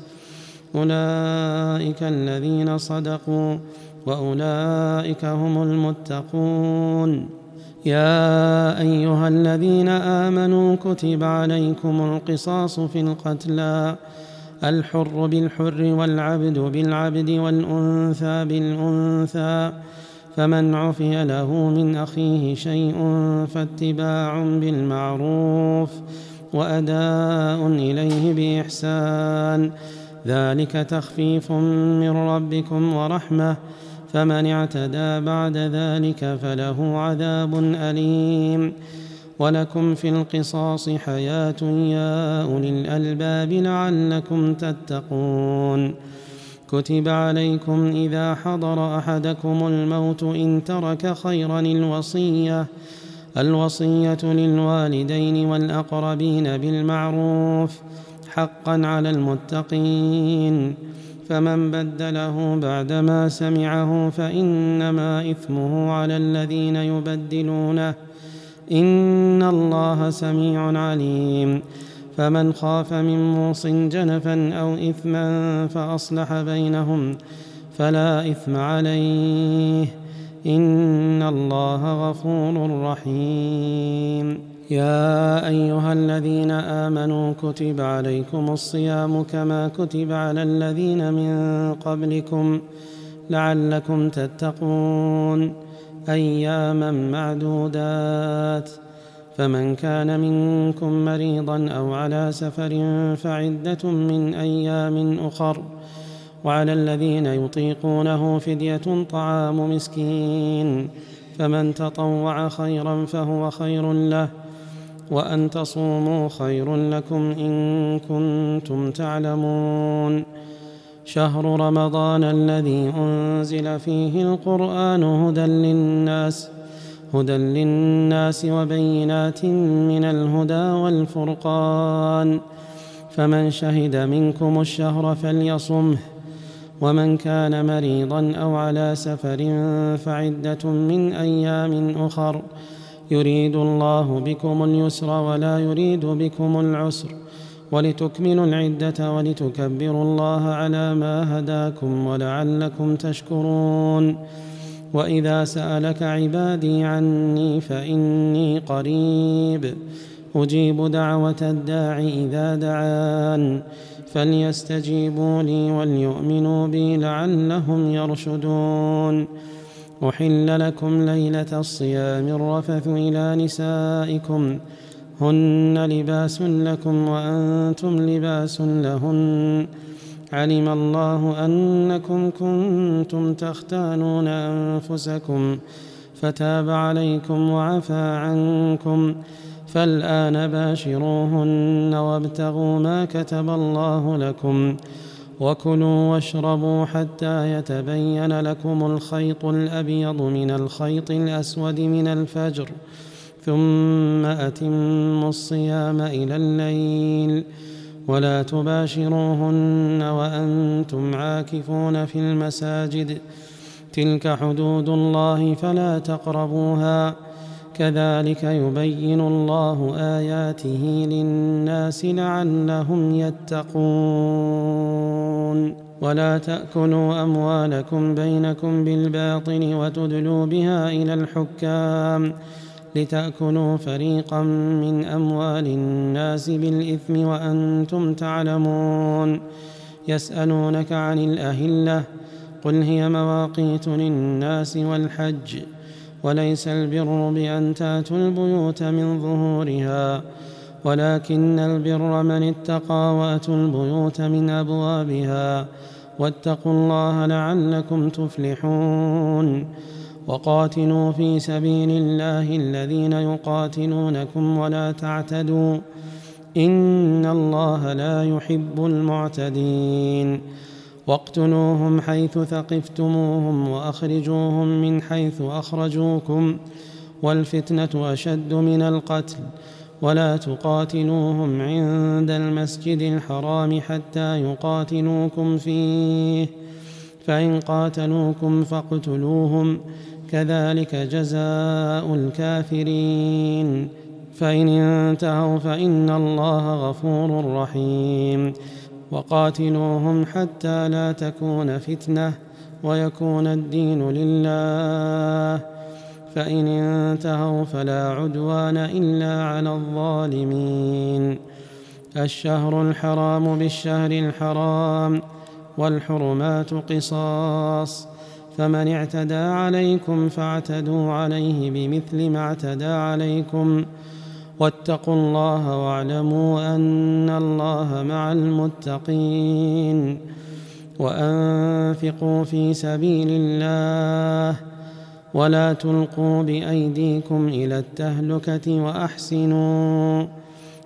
أولئك الذين صدقوا وأولئك هم المتقون. يا أيها الذين آمنوا كتب عليكم القصاص في القتلى الحر بالحر والعبد بالعبد والأنثى بالأنثى فمن عفي له من أخيه شيء فاتباع بالمعروف وأداء إليه بإحسان ذلك تخفيف من ربكم ورحمة فمن اعتدى بعد ذلك فله عذاب أليم. ولكم في القصاص حياة يا أولي الألباب لعلكم تتقون. كتب عليكم إذا حضر أحدكم الموت إن ترك خيرا الوصية الوصية للوالدين والأقربين بالمعروف حقا على المتقين، فمن بدله بعدما سمعه فإنما إثمه على الذين يبدلونه، إن الله سميع عليم. فمن خاف من موص جنفا أو إثما فأصلح بينهم فلا إثم عليه، إن الله غفور رحيم. يا أيها الذين آمنوا كتب عليكم الصيام كما كتب على الذين من قبلكم لعلكم تتقون، أياما معدودات، فمن كان منكم مريضا أو على سفر فعدة من أيام أخر، وعلى الذين يطيقونه فدية طعام مسكين، فمن تطوع خيرا فهو خير له، وأن تصوموا خير لكم إن كنتم تعلمون. شهر رمضان الذي أنزل فيه القرآن هدى للناس هدى للناس وبينات من الهدى والفرقان، فمن شهد منكم الشهر فليصمه، ومن كان مريضا أو على سفر فعدة من أيام أخر، يريد الله بكم اليسر ولا يريد بكم العسر، ولتكملوا العدة ولتكبروا الله على ما هداكم ولعلكم تشكرون. وإذا سألك عبادي عني فإني قريب أجيب دعوة الداع إذا دعان، فليستجيبوا لي وليؤمنوا بي لعلهم يرشدون. أحل لكم ليلة الصيام الرفث إلى نسائكم هن لباس لكم وأنتم لباس لهن، علم الله أنكم كنتم تختانون أنفسكم فتاب عليكم وعفى عنكم، فالآن باشروهن وابتغوا ما كتب الله لكم، وكلوا واشربوا حتى يتبين لكم الخيط الأبيض من الخيط الأسود من الفجر، ثم أتموا الصيام إلى الليل، ولا تباشروهن وأنتم عاكفون في المساجد، تلك حدود الله فلا تقربوها، كذلك يبين الله آياته للناس لعلهم يتقون. ولا تأكلوا أموالكم بينكم بالباطل وتدلوا بها إلى الحكام لتأكلوا فريقا من أموال الناس بالإثم وأنتم تعلمون. يسألونك عن الأهلة قل هي مواقيت للناس والحج، وليس البر بأن تأتوا البيوت من ظهورها، ولكن البر من اتقى وأتوا البيوت من أبوابها، واتقوا الله لعلكم تفلحون. وقاتلوا في سبيل الله الذين يقاتلونكم ولا تعتدوا، إن الله لا يحب المعتدين. واقتلوهم حيث ثقفتموهم وأخرجوهم من حيث أخرجوكم، والفتنة أشد من القتل، ولا تقاتلوهم عند المسجد الحرام حتى يقاتلوكم فيه، فإن قاتلوكم فاقتلوهم، كذلك جزاء الكافرين، فإن انتهوا فإن الله غفور رحيم. وقاتلوهم حتى لا تكون فتنة ويكون الدين لله، فإن انتهوا فلا عدوان إلا على الظالمين. الشهر الحرام بالشهر الحرام، والحرمات قصاص، فمن اعتدى عليكم فاعتدوا عليه بمثل ما اعتدى عليكم، واتقوا الله واعلموا أن الله مع المتقين. وأنفقوا في سبيل الله ولا تلقوا بأيديكم إلى التهلكة وأحسنوا،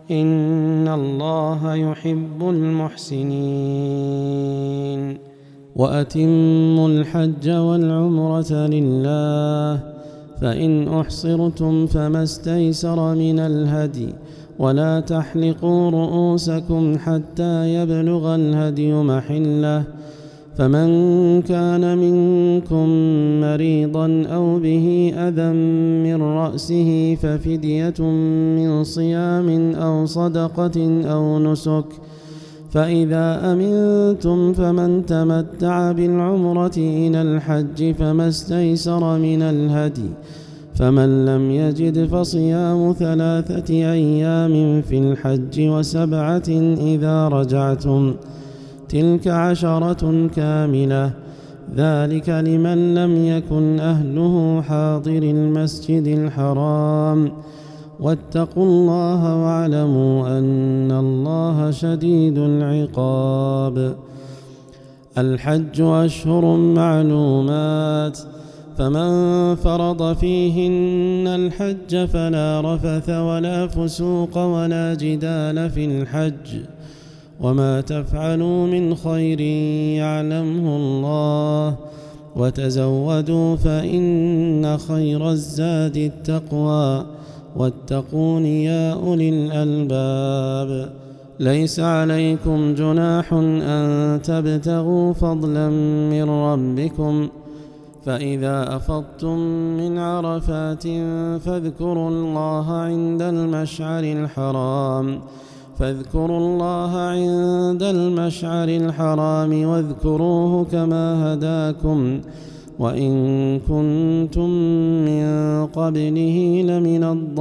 إن الله يحب المحسنين. وأتموا الحج والعمرة لله، فإن أحصرتم فما استيسر من الهدي، ولا تحلقوا رؤوسكم حتى يبلغ الهدي محله، فمن كان منكم مريضا أو به أذى من رأسه ففدية من صيام أو صدقة أو نسك، فإذا أمنتم فمن تمتع بالعمرة إلى الحج فما استيسر من الهدي، فمن لم يجد فصيام ثلاثة أيام في الحج وسبعة إذا رجعتم، تلك عشرة كاملة، ذلك لمن لم يكن أهله حاضر المسجد الحرام، واتقوا الله واعلموا أن الله شديد العقاب. الحج أشهر معلومات، فمن فرض فيهن الحج فلا رفث ولا فسوق ولا جدال في الحج، وما تفعلوا من خير يعلمه الله، وتزودوا فإن خير الزاد التقوى، واتقون يا أولي الألباب. ليس عليكم جناح أن تبتغوا فضلا من ربكم، فإذا أفضتم من عرفات فاذكروا الله عند المشعر الحرام فاذكروا الله عند المشعر الحرام واذكروه كما هداكم وإن كنتم من قبله لمن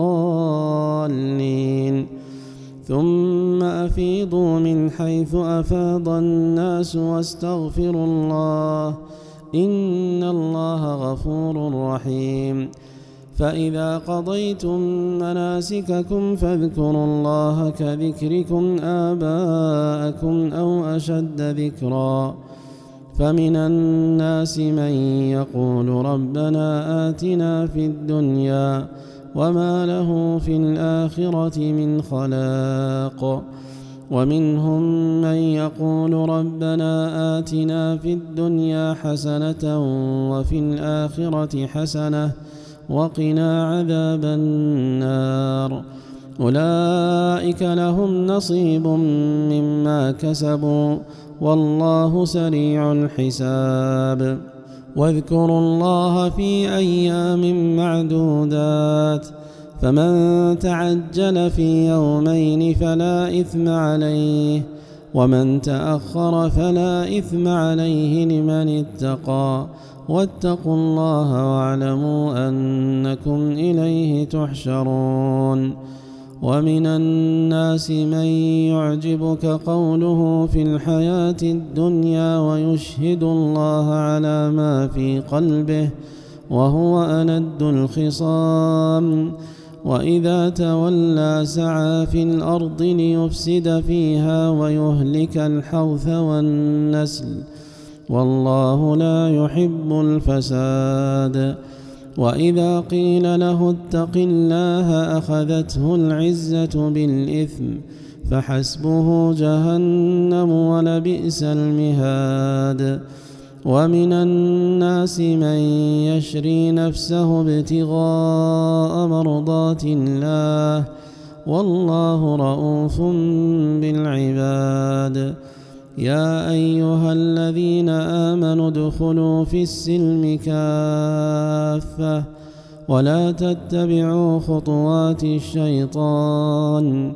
الضالين. ثم أفيضوا من حيث أفاض الناس واستغفروا الله إن الله غفور رحيم. فإذا قضيتم مناسككم فاذكروا الله كذكركم آباءكم أو أشد ذكرا. فمن الناس من يقول ربنا آتنا في الدنيا وما له في الآخرة من خلاق، ومنهم من يقول ربنا آتنا في الدنيا حسنة وفي الآخرة حسنة وقنا عذاب النار. أولئك لهم نصيب مما كسبوا والله سريع الحساب. واذكروا الله في أيام معدودات، فمن تعجل في يومين فلا إثم عليه، ومن تأخر فلا إثم عليه لمن اتقى. واتقوا الله واعلموا أنكم إليه تحشرون. ومن الناس من يعجبك قوله في الحياة الدنيا ويشهد الله على ما في قلبه وهو ألد الخصام، وإذا تولى سعى في الأرض ليفسد فيها ويهلك الحرث والنسل والله لا يحب الفساد. وإذا قيل له اتق الله أخذته العزة بالإثم فحسبه جهنم ولبئس المهاد. ومن الناس من يشري نفسه ابتغاء مرضات الله والله رؤوف بالعباد. يا أيها الذين آمنوا ادخلوا في السلم كافة ولا تتبعوا خطوات الشيطان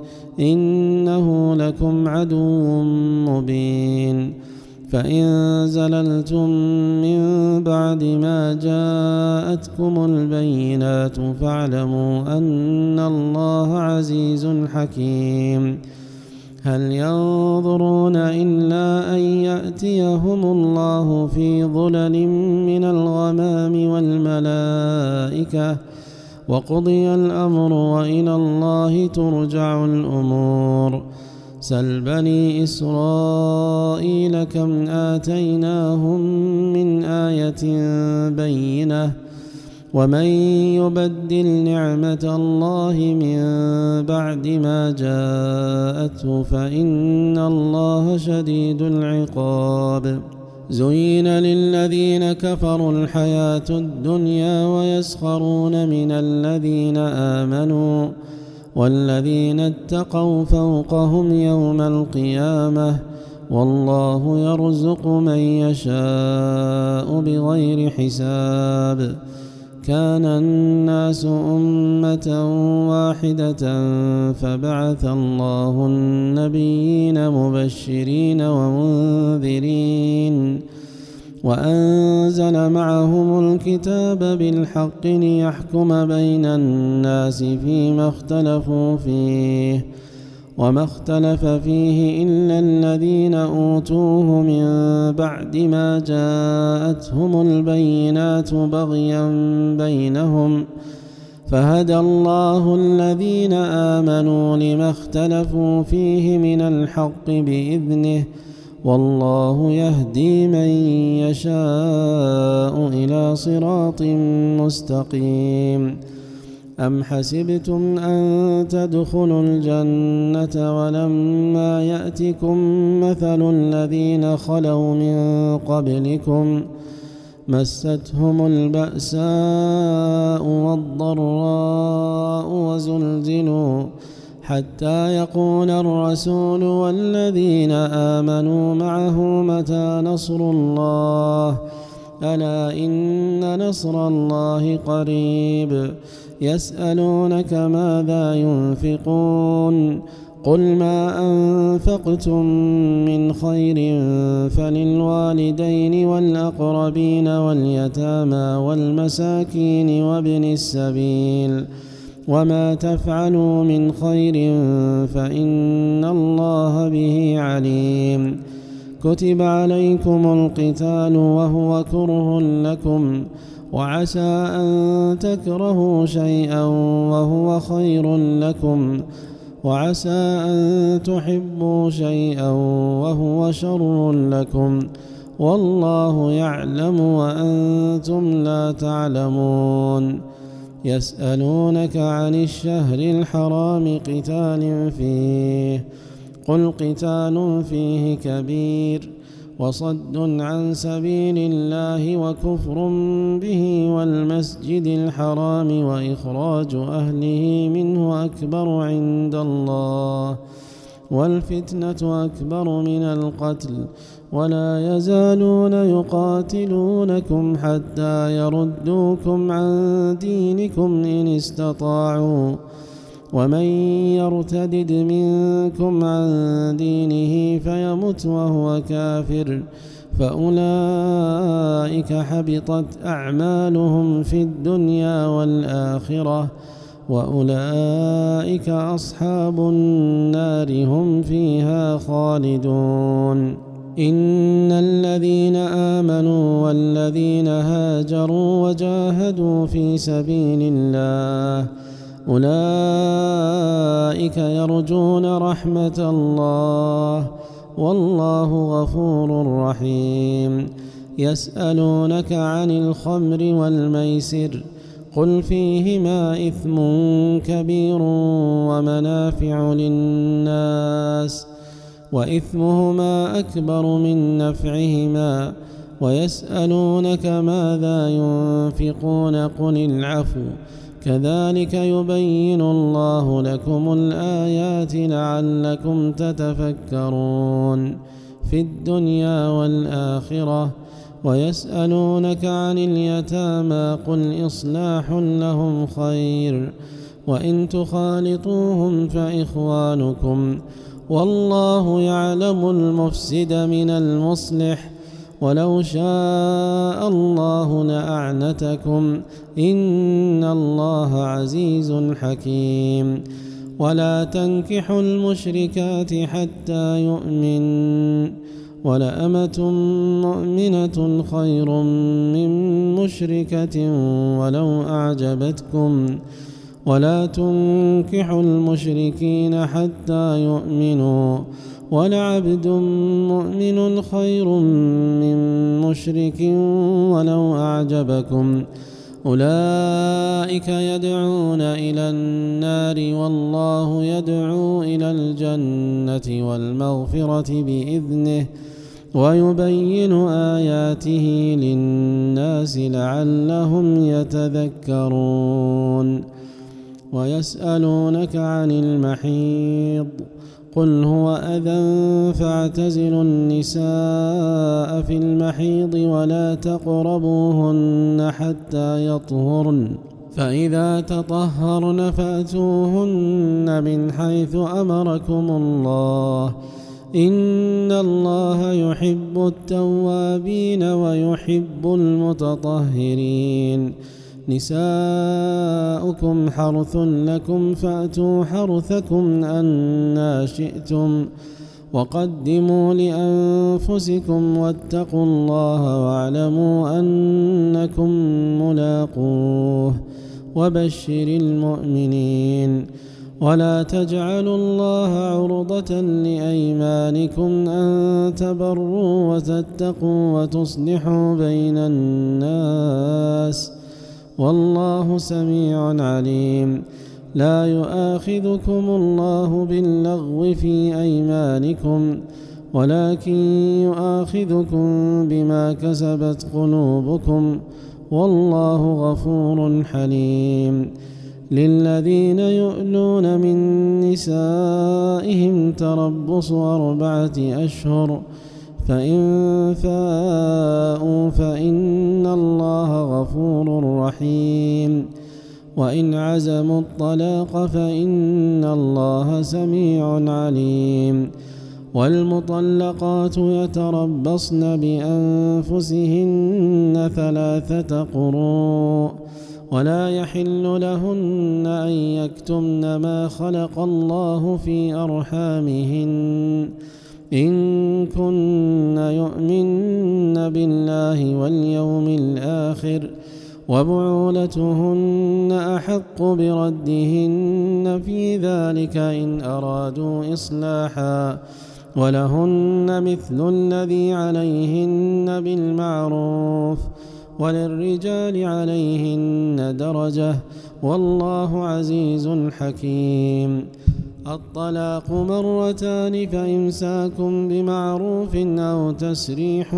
إنه لكم عدو مبين. فإن زللتم من بعد ما جاءتكم البينات فاعلموا أن الله عزيز حكيم. هل ينظرون إلا أن يأتيهم الله في ظلل من الغمام والملائكة وقضي الأمر وإلى الله ترجع الأمور. سل بني إسرائيل كم آتيناهم من آية بينة ومن يبدل نعمة الله من بعد ما جاءته فإن الله شديد العقاب. زين للذين كفروا الحياة الدنيا ويسخرون من الذين آمنوا والذين اتقوا فوقهم يوم القيامة والله يرزق من يشاء بغير حساب. كان الناس أمة واحدة فبعث الله النبيين مبشرين ومنذرين وأنزل معهم الكتاب بالحق ليحكم بين الناس فيما اختلفوا فيه وما اختلف فيه إلا الذين أوتوه من بعد ما جاءتهم البينات بغيا بينهم فهدى الله الذين آمنوا لما اختلفوا فيه من الحق بإذنه والله يهدي من يشاء إلى صراط مستقيم. أم حسبتم أن تدخلوا الجنة ولما يأتكم مثل الذين خلوا من قبلكم مستهم البأساء والضراء وزلزلوا حتى يقول الرسول والذين آمنوا معه متى نصر الله ألا إن نصر الله قريب. يسألونك ماذا ينفقون قل ما أنفقتم من خير فللوالدين والأقربين واليتامى والمساكين وابن السبيل وما تفعلوا من خير فإن الله به عليم. كتب عليكم القتال وهو كره لكم وعسى أن تكرهوا شيئا وهو خير لكم وعسى أن تحبوا شيئا وهو شر لكم والله يعلم وأنتم لا تعلمون. يسألونك عن الشهر الحرام قتال فيه قل قتال فيه كبير وصد عن سبيل الله وكفر به والمسجد الحرام وإخراج أهله منه أكبر عند الله والفتنة أكبر من القتل ولا يزالون يقاتلونكم حتى يردوكم عن دينكم إن استطاعوا ومن يرتدد منكم عن دينه فيمت وهو كافر فأولئك حبطت أعمالهم في الدنيا والآخرة وأولئك أصحاب النار هم فيها خالدون. إن الذين آمنوا والذين هاجروا وجاهدوا في سبيل الله أولئك يرجون رحمة الله والله غفور رحيم. يسألونك عن الخمر والميسر قل فيهما إثم كبير ومنافع للناس وإثمهما أكبر من نفعهما ويسألونك ماذا ينفقون قل العفو كذلك يبين الله لكم الآيات لعلكم تتفكرون في الدنيا والآخرة. ويسألونك عن اليتامى قل إصلاح لهم خير وإن تخالطوهم فإخوانكم والله يعلم المفسد من المصلح ولو شاء الله لأعنتكم إن الله عزيز حكيم. ولا تنكحوا المشركات حتى يؤمن ولأمة مؤمنة خير من مشركة ولو أعجبتكم ولا تنكحوا المشركين حتى يؤمنوا ولعبد مؤمن خير من مشرك ولو أعجبكم أولئك يدعون إلى النار والله يدعو إلى الجنة والمغفرة بإذنه ويبين آياته للناس لعلهم يتذكرون. ويسألونك عن المحيض قل هو أذى فاعتزلوا النساء في المحيض ولا تقربوهن حتى يطهرن فإذا تطهرن فأتوهن من حيث أمركم الله إن الله يحب التوابين ويحب المتطهرين. نساؤكم حرث لكم فأتوا حرثكم أنى شئتم وقدموا لأنفسكم واتقوا الله واعلموا أنكم ملاقوه وبشر المؤمنين. ولا تجعلوا الله عرضة لأيمانكم أن تبروا وتتقوا وتصلحوا بين الناس والله سميع عليم. لا يؤاخذكم الله باللغو في أيمانكم ولكن يؤاخذكم بما كسبت قلوبكم والله غفور حليم. للذين يؤلون من نسائهم تربص أربعة أشهر فإن فاءوا فإن الله غفور رحيم. وإن عزموا الطلاق فإن الله سميع عليم. والمطلقات يتربصن بأنفسهن ثلاثة قروء ولا يحل لهن أن يكتمن ما خلق الله في أرحامهن إن كن يؤمن بالله واليوم الآخر وبعولتهن أحق بردهن في ذلك إن أرادوا إصلاحا ولهن مثل الذي عليهن بالمعروف وللرجال عليهن درجة والله عزيز حكيم. الطلاق مرتان فإمساكم بمعروف أو تسريح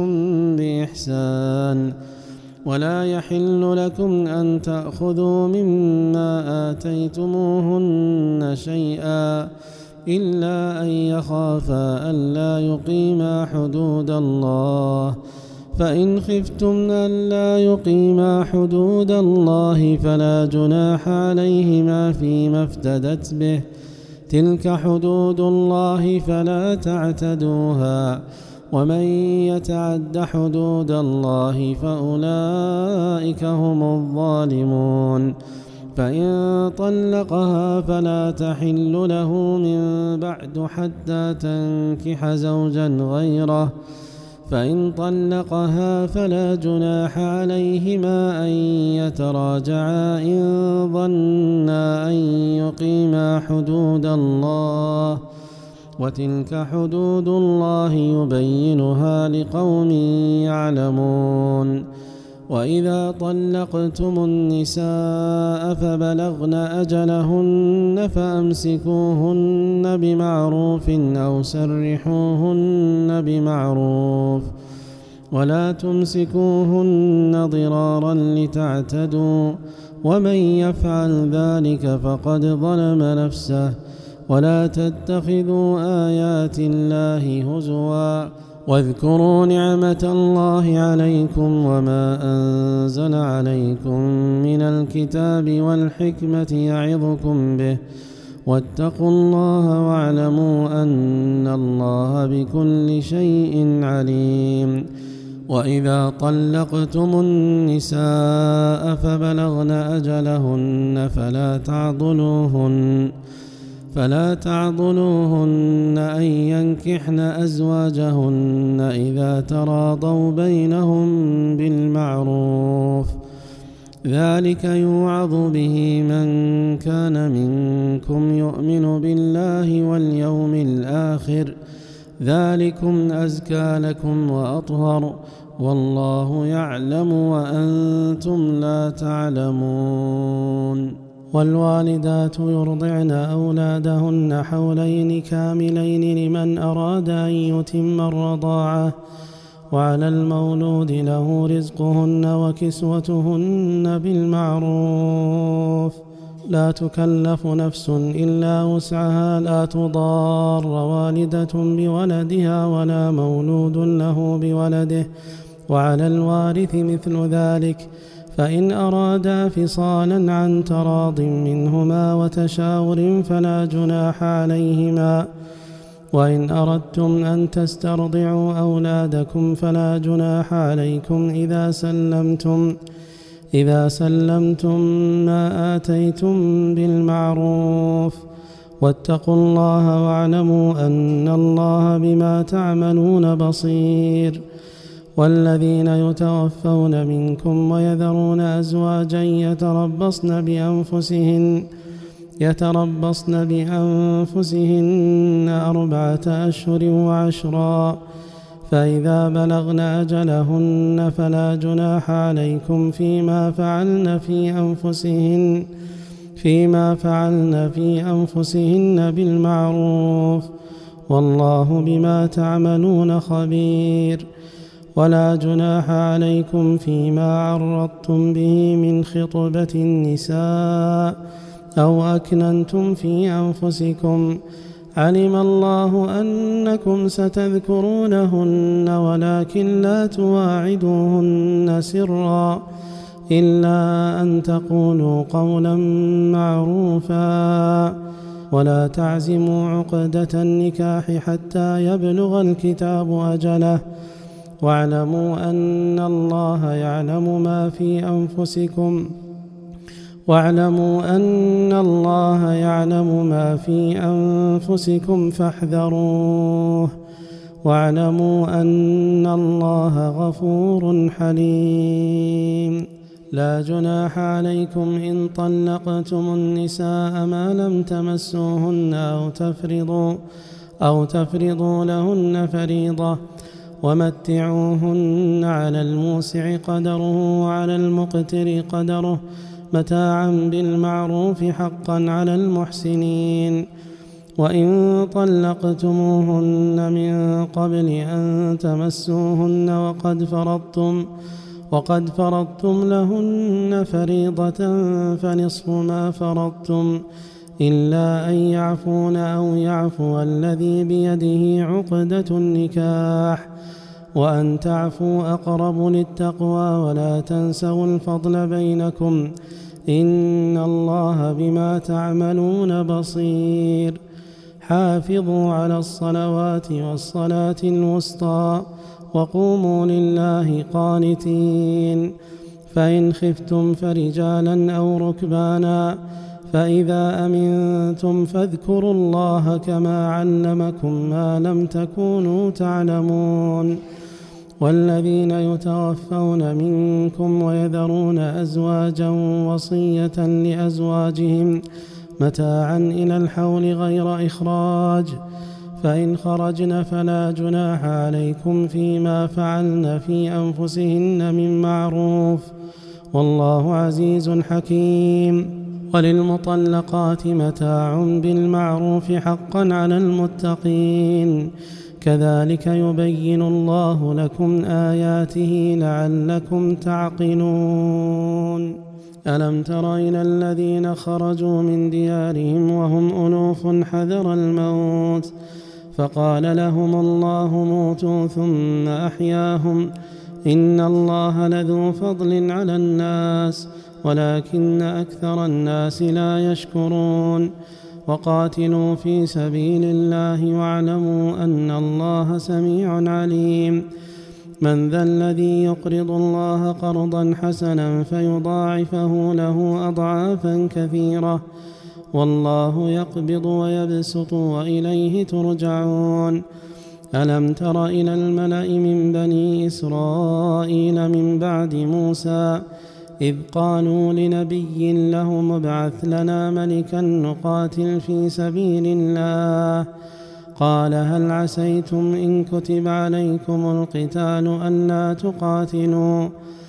بإحسان. ولا يحل لكم أن تأخذوا مما آتيتموهن شيئا إلا أن يخافا ألا يقيما حدود الله فإن خفتم ألا يقيما حدود الله فلا جناح عليهما فيما افتدت به تلك حدود الله فلا تعتدوها ومن يتعد حدود الله فأولئك هم الظالمون. فإن طلقها فلا تحل له من بعد حتى تنكح زوجا غيره فإن طلقها فلا جناح عليهما أن يتراجعا إن ظنا أن يقيما حدود الله وتلك حدود الله يبينها لقوم يعلمون. وإذا طلقتم النساء فبلغن أجلهن فأمسكوهن بمعروف أو سرحوهن بمعروف ولا تمسكوهن ضرارا لتعتدوا ومن يفعل ذلك فقد ظلم نفسه. ولا تتخذوا آيات الله هزوا واذكروا نعمة الله عليكم وما أنزل عليكم من الكتاب والحكمة يعظكم به واتقوا الله واعلموا أن الله بكل شيء عليم. وإذا طلقتم النساء فبلغن أجلهن فلا تعضلوهن فلا تعضلوهن أن ينكحن أزواجهن إذا تراضوا بينهم بالمعروف ذلك يوعظ به من كان منكم يؤمن بالله واليوم الآخر ذلكم أزكى لكم وأطهر والله يعلم وأنتم لا تعلمون. والوالدات يرضعن أولادهن حولين كاملين لمن أراد أن يتم الرضاعة، وعلى المولود له رزقهن وكسوتهن بالمعروف، لا تكلف نفس إلا وسعها، لا تضار والدة بولدها ولا مولود له بولده، وعلى الوارث مثل ذلك، فإن أرادا فصالا عن تراض منهما وتشاور فلا جناح عليهما. وإن أردتم أن تسترضعوا أولادكم فلا جناح عليكم إذا سلمتم إذا سلمتم ما آتيتم بالمعروف، واتقوا الله واعلموا أن الله بما تعملون بصير. والذين يتوفون منكم ويذرون أزواجا يتربصن بأنفسهن يتربصن بأنفسهن أربعة أشهر وعشرا، فإذا بلغن أجلهن فلا جناح عليكم فيما فعلن في أنفسهن فيما فعلن في أنفسهن بالمعروف، والله بما تعملون خبير. ولا جناح عليكم فيما عرضتم به من خطبة النساء أو أكننتم في أنفسكم، علم الله أنكم ستذكرونهن ولكن لا تواعدوهن سرا إلا أن تقولوا قولا معروفا، ولا تعزموا عقدة النكاح حتى يبلغ الكتاب أجله، واعلموا أن الله يعلم ما في أنفسكم واعلموا أن الله يعلم ما في أنفسكم فاحذروه، واعلموا أن الله غفور حليم. لا جناح عليكم إن طلقتم النساء ما لم تمسوهن أو تفرضوا أو تفرضوا لهن فريضة، ومتعوهن على الموسع قدره وعلى المقتر قدره متاعا بالمعروف حقا على المحسنين. وإن طلقتموهن من قبل أن تمسوهن وقد فرضتم وقد فرضتم لهن فريضة فنصف ما فرضتم إلا أن يعفون أو يعفو الذي بيده عقدة النكاح، وأن تعفوا أقرب للتقوى، ولا تنسوا الفضل بينكم، إن الله بما تعملون بصير. حافظوا على الصلوات والصلاة الوسطى وقوموا لله قانتين. فإن خفتم فرجالا أو ركبانا، فإذا أمنتم فاذكروا الله كما علمكم ما لم تكونوا تعلمون. والذين يتوفون منكم ويذرون أزواجا وصية لأزواجهم متاعا إلى الحول غير إخراج، فإن خرجن فلا جناح عليكم فيما فعلن في أنفسهن من معروف، والله عزيز حكيم. وللمطلقات متاع بالمعروف حقا على المتقين، كذلك يبين الله لكم آياته لعلكم تعقلون. ألم تر إلى الذين خرجوا من ديارهم وهم ألوف حذر الموت فقال لهم الله موتوا ثم أحياهم، إن الله لذو فضل على الناس ولكن أكثر الناس لا يشكرون. وقاتلوا في سبيل الله واعلموا أن الله سميع عليم. من ذا الذي يقرض الله قرضا حسنا فيضاعفه له أضعافا كثيرة، والله يقبض ويبسط وإليه ترجعون. ألم تر إلى الملأ من بني إسرائيل من بعد موسى إذ قالوا لنبي لهم ابعث لنا ملكا نقاتل في سبيل الله، قال هل عسيتم إن كتب عليكم القتال ألا تقاتلوا،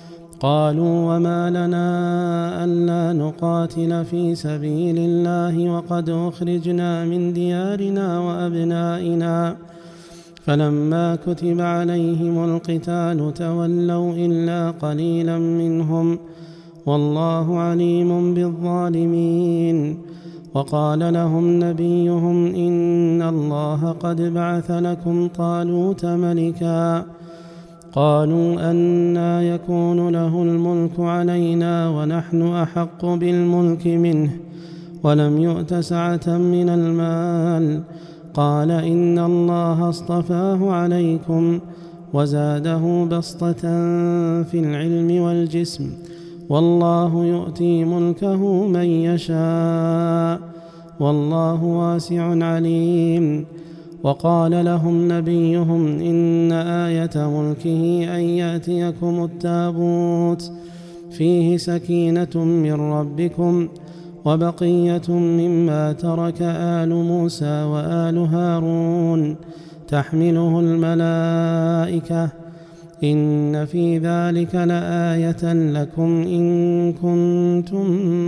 قالوا وما لنا ألا نقاتل في سبيل الله وقد أخرجنا من ديارنا وأبنائنا فلما كتب عليهم القتال تولوا إلا قليلا منهم والله عليم بالظالمين. وقال لهم نبيهم إن الله قد بعث لكم طالوت ملكا قالوا أنى يكون له الملك علينا ونحن أحق بالملك منه ولم يؤت سعة من المال قال إن الله اصطفاه عليكم وزاده بسطة في العلم والجسم والله يؤتي ملكه من يشاء والله واسع عليم. وقال لهم نبيهم إن آية ملكه أن يأتيكم التابوت فيه سكينة من ربكم وبقية مما ترك آل موسى وآل هارون تحمله الملائكة إن في ذلك لآية لكم إن كنتم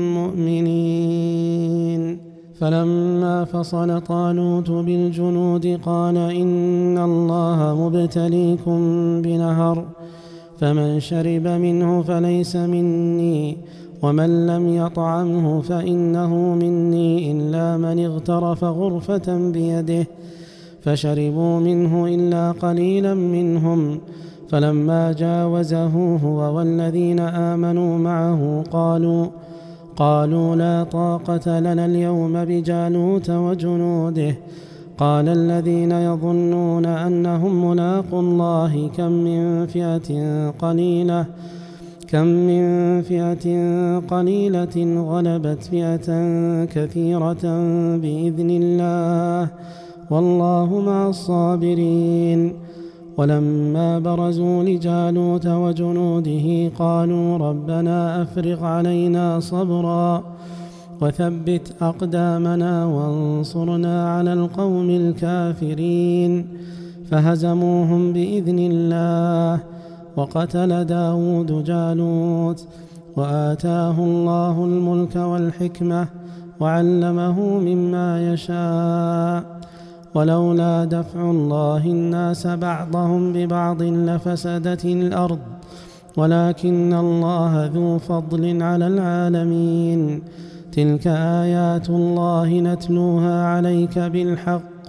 مؤمنين. فلما فصل طالوت بالجنود قال إن الله مبتليكم بنهر فمن شرب منه فليس مني ومن لم يطعمه فإنه مني إلا من اغترف غرفة بيده فشربوا منه إلا قليلا منهم فلما جاوزه هو والذين آمنوا معه قالوا قالوا لا طاقة لنا اليوم بجالوت وجنوده قال الذين يظنون أنهم ملاقو الله كم من فئة قليلة كم من فئة قليلة غلبت فئة كثيرة بإذن الله والله مع الصابرين. ولما برزوا لجالوت وجنوده قالوا ربنا أفرغ علينا صبرا وثبت أقدامنا وانصرنا على القوم الكافرين فهزموهم بإذن الله. وقتل داود جالوت وآتاه الله الملك والحكمة وعلمه مما يشاء ولولا دفع الله الناس بعضهم ببعض لفسدت الأرض ولكن الله ذو فضل على العالمين. تلك آيات الله نتلوها عليك بالحق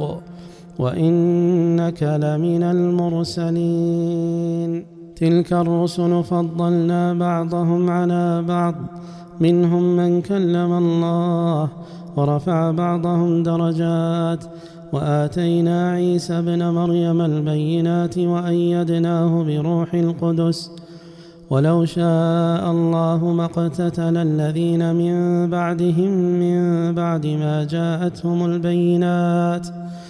وإنك لمن المرسلين. تلك الرسل فضلنا بعضهم على بعض منهم من كلم الله ورفع بعضهم درجات وآتينا عيسى ابن مريم البينات وأيدناه بروح القدس ولو شاء الله ما اقتتل الذين من بعدهم من بعد ما جاءتهم البينات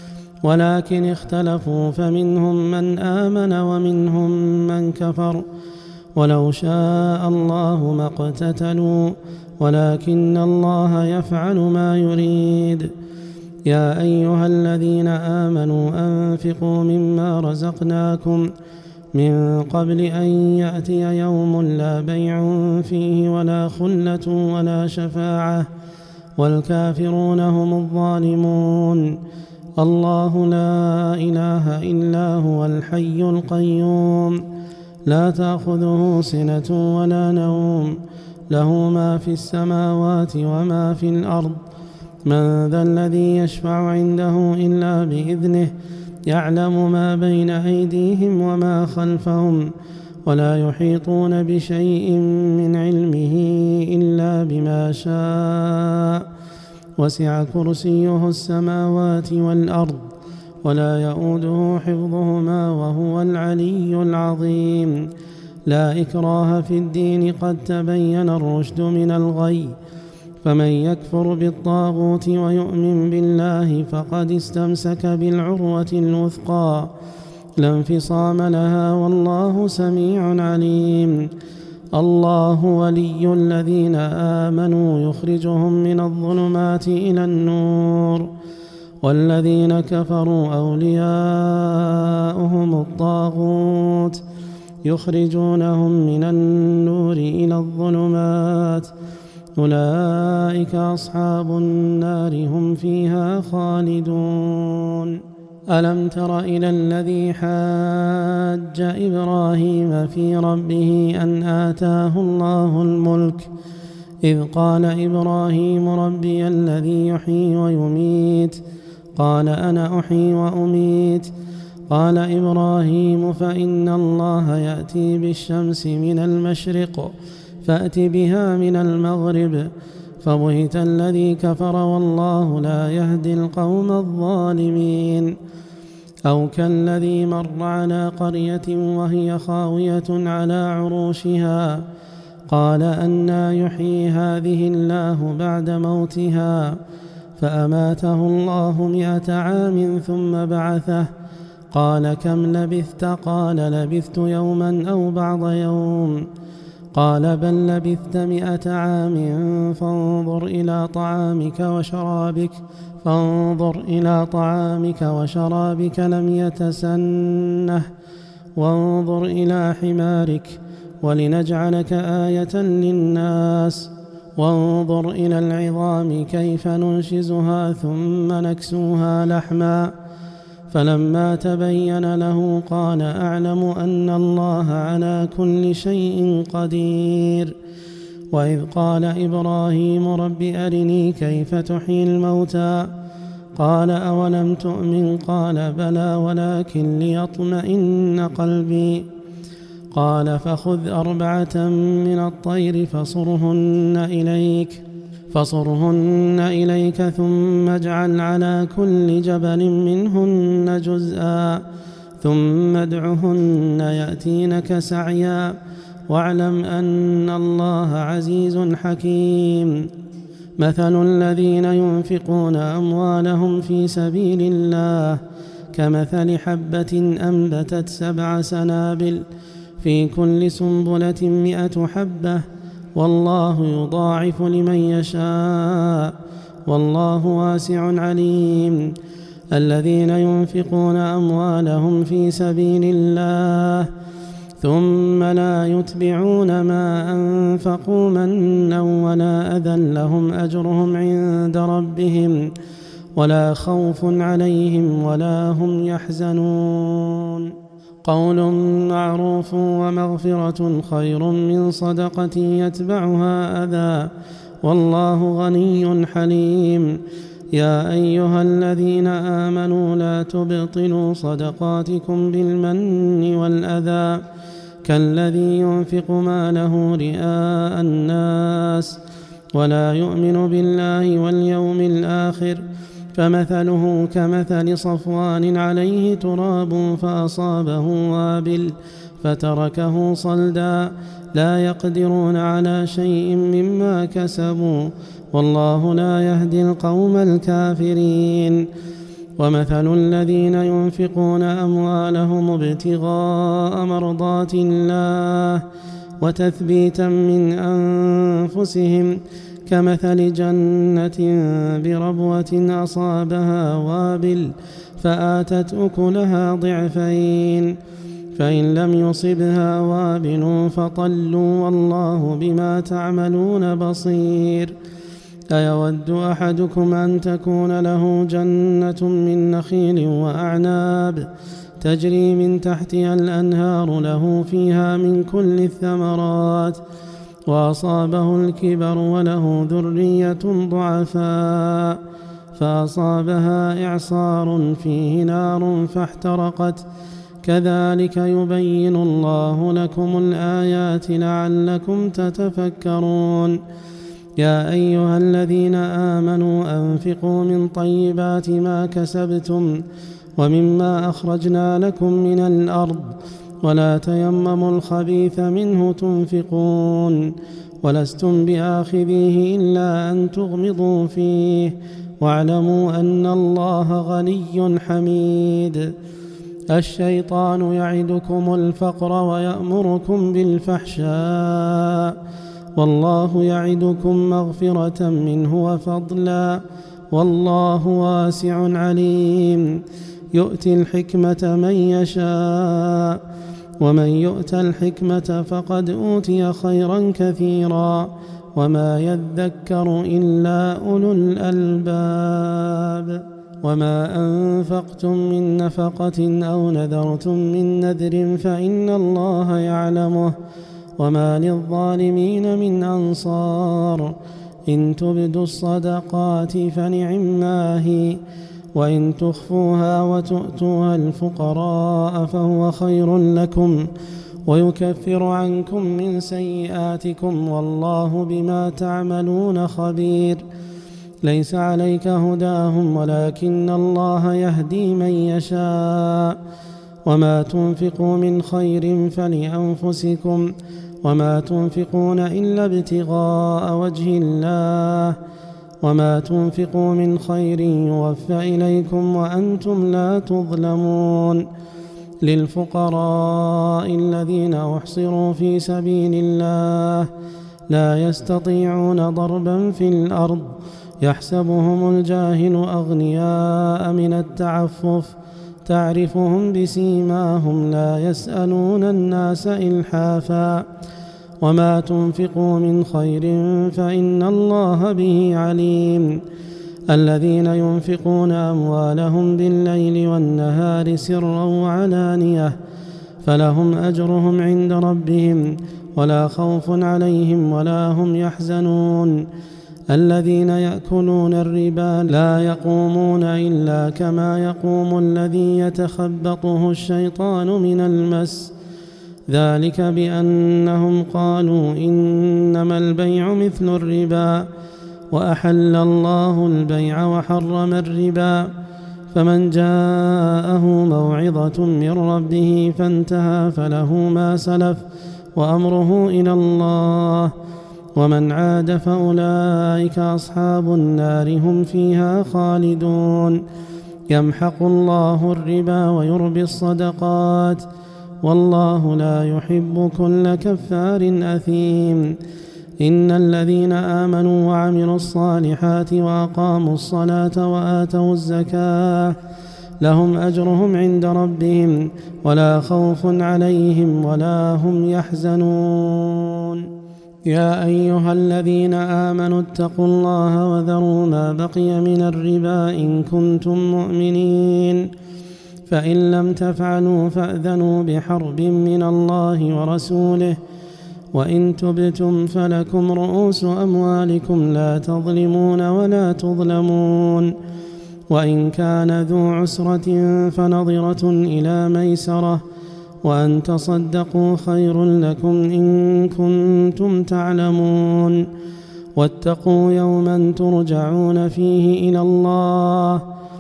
ولكن اختلفوا فمنهم من آمن ومنهم من كفر ولو شاء الله ما اقتتلوا ولكن الله يفعل ما يريد. يا أيها الذين آمنوا أنفقوا مما رزقناكم من قبل أن يأتي يوم لا بيع فيه ولا خلة ولا شفاعة والكافرون هم الظالمون. الله لا إله إلا هو الحي القيوم لا تأخذه سنة ولا نوم له ما في السماوات وما في الأرض من ذا الذي يشفع عنده إلا بإذنه يعلم ما بين أيديهم وما خلفهم ولا يحيطون بشيء من علمه إلا بما شاء وسع كرسيه السماوات والأرض ولا يؤوده حفظهما وهو العلي العظيم. لا إكراه في الدين قد تبين الرشد من الغي فمن يكفر بالطاغوت ويؤمن بالله فقد استمسك بالعروة الوثقى لا انفصام لها والله سميع عليم. الله ولي الذين آمنوا يخرجهم من الظلمات إلى النور والذين كفروا أولياؤهم الطاغوت يخرجونهم من النور النور إلى الظلمات أولئك أصحاب النار هم فيها خالدون. ألم تر إلى الذي حاج إبراهيم في ربه أن آتاه الله الملك إذ قال إبراهيم ربي الذي يحيي ويميت قال أنا أحيي وأميت قال إبراهيم فإن الله يأتي بالشمس من المشرق فأت بها من المغرب فبهت الذي كفر والله لا يهدي القوم الظالمين. أو كالذي مر على قرية وهي خاوية على عروشها قال أنى يحيي هذه الله بعد موتها فأماته الله مئة عام ثم بعثه قال كم لبثت قال لبثت يوما أو بعض يوم قال بل لبثت مئة عام فانظر إلى طعامك وشرابك فانظر إلى طعامك وشرابك لم يتسنه وانظر إلى حمارك ولنجعلك آية للناس وانظر إلى العظام كيف ننشزها ثم نكسوها لحما فلما تبين له قال أعلم أن الله على كل شيء قدير. وإذ قال إبراهيم رب أرني كيف تحيي الموتى قال أولم تؤمن قال بلى ولكن ليطمئن قلبي قال فخذ أربعة من الطير فصرهن إليك فصرهن إليك ثم اجعل على كل جبل منهن جزءا ثم ادعهن يأتينك سعيا واعلم أن الله عزيز حكيم. مثل الذين ينفقون أموالهم في سبيل الله كمثل حبة أنبتت سبع سنابل في كل سنبلة مئة حبة والله يضاعف لمن يشاء والله واسع عليم. الذين ينفقون أموالهم في سبيل الله ثم لا يتبعون ما أنفقوا منا ولا أذى لهم أجرهم عند ربهم ولا خوف عليهم ولا هم يحزنون. قول معروف ومغفرة خير من صدقة يتبعها أذى والله غني حليم. يا أيها الذين آمنوا لا تبطلوا صدقاتكم بالمن والأذى كالذي ينفق ماله رئاء الناس ولا يؤمن بالله واليوم الآخر فمثله كمثل صفوان عليه تراب فأصابه وابل فتركه صلدا لا يقدرون على شيء مما كسبوا والله لا يهدي القوم الكافرين. ومثل الذين ينفقون أموالهم ابتغاء مرضات الله وتثبيتا من أنفسهم كمثل جنة بربوة أصابها وابل فآتت أكلها ضعفين فإن لم يصبها وابل فطل والله بما تعملون بصير. أيود أحدكم أن تكون له جنة من نخيل وأعناب تجري من تحتها الأنهار له فيها من كل الثمرات وأصابه الكبر وله ذرية ضعفاء فأصابها إعصار فيه نار فاحترقت كذلك يبين الله لكم الآيات لعلكم تتفكرون. يا أيها الذين آمنوا أنفقوا من طيبات ما كسبتم ومما أخرجنا لكم من الأرض ولا تيمموا الخبيث منه تنفقون ولستم بآخذيه إلا أن تغمضوا فيه واعلموا أن الله غني حميد. الشيطان يعدكم الفقر ويأمركم بالفحشاء والله يعدكم مغفرة منه وفضلا والله واسع عليم. يؤتي الحكمة من يشاء ومن يؤت الحكمة فقد أوتي خيرا كثيرا وما يذكر إلا أولو الألباب. وما أنفقتم من نفقة أو نذرتم من نذر فإن الله يعلمه وما للظالمين من أنصار. إن تبدوا الصدقات فنعما هي وإن تخفوها وتؤتوها الفقراء فهو خير لكم ويكفر عنكم من سيئاتكم والله بما تعملون خبير. ليس عليك هداهم ولكن الله يهدي من يشاء. وما تنفقوا من خير فلأنفسكم وما تنفقون إلا ابتغاء وجه الله وما تنفقوا من خير يوفى إليكم وأنتم لا تظلمون. للفقراء الذين أحصروا في سبيل الله لا يستطيعون ضربا في الأرض يحسبهم الجاهل أغنياء من التعفف تعرفهم بسيماهم لا يسألون الناس إلحافا. وما تنفقوا من خير فإن الله به عليم. الذين ينفقون أموالهم بالليل والنهار سرا وعلانية فلهم أجرهم عند ربهم ولا خوف عليهم ولا هم يحزنون. الذين يأكلون الربا لا يقومون إلا كما يقوم الذي يتخبطه الشيطان من المس ذلك بأنهم قالوا إنما البيع مثل الربا وأحل الله البيع وحرم الربا. فمن جاءه موعظة من ربه فانتهى فله ما سلف وأمره إلى الله ومن عاد فأولئك أصحاب النار هم فيها خالدون. يمحق الله الربا ويربي الصدقات والله لا يحب كل كفار أثيم. إن الذين آمنوا وعملوا الصالحات وأقاموا الصلاة وآتوا الزكاة لهم أجرهم عند ربهم ولا خوف عليهم ولا هم يحزنون. يا أيها الذين آمنوا اتقوا الله وذروا ما بقي من الربا إن كنتم مؤمنين فإن لم تفعلوا فأذنوا بحرب من الله ورسوله وإن تبتم فلكم رؤوس أموالكم لا تظلمون ولا تظلمون. وإن كان ذو عسرة فنظرة إلى ميسرة وأن تصدقوا خير لكم إن كنتم تعلمون. واتقوا يوما ترجعون فيه إلى الله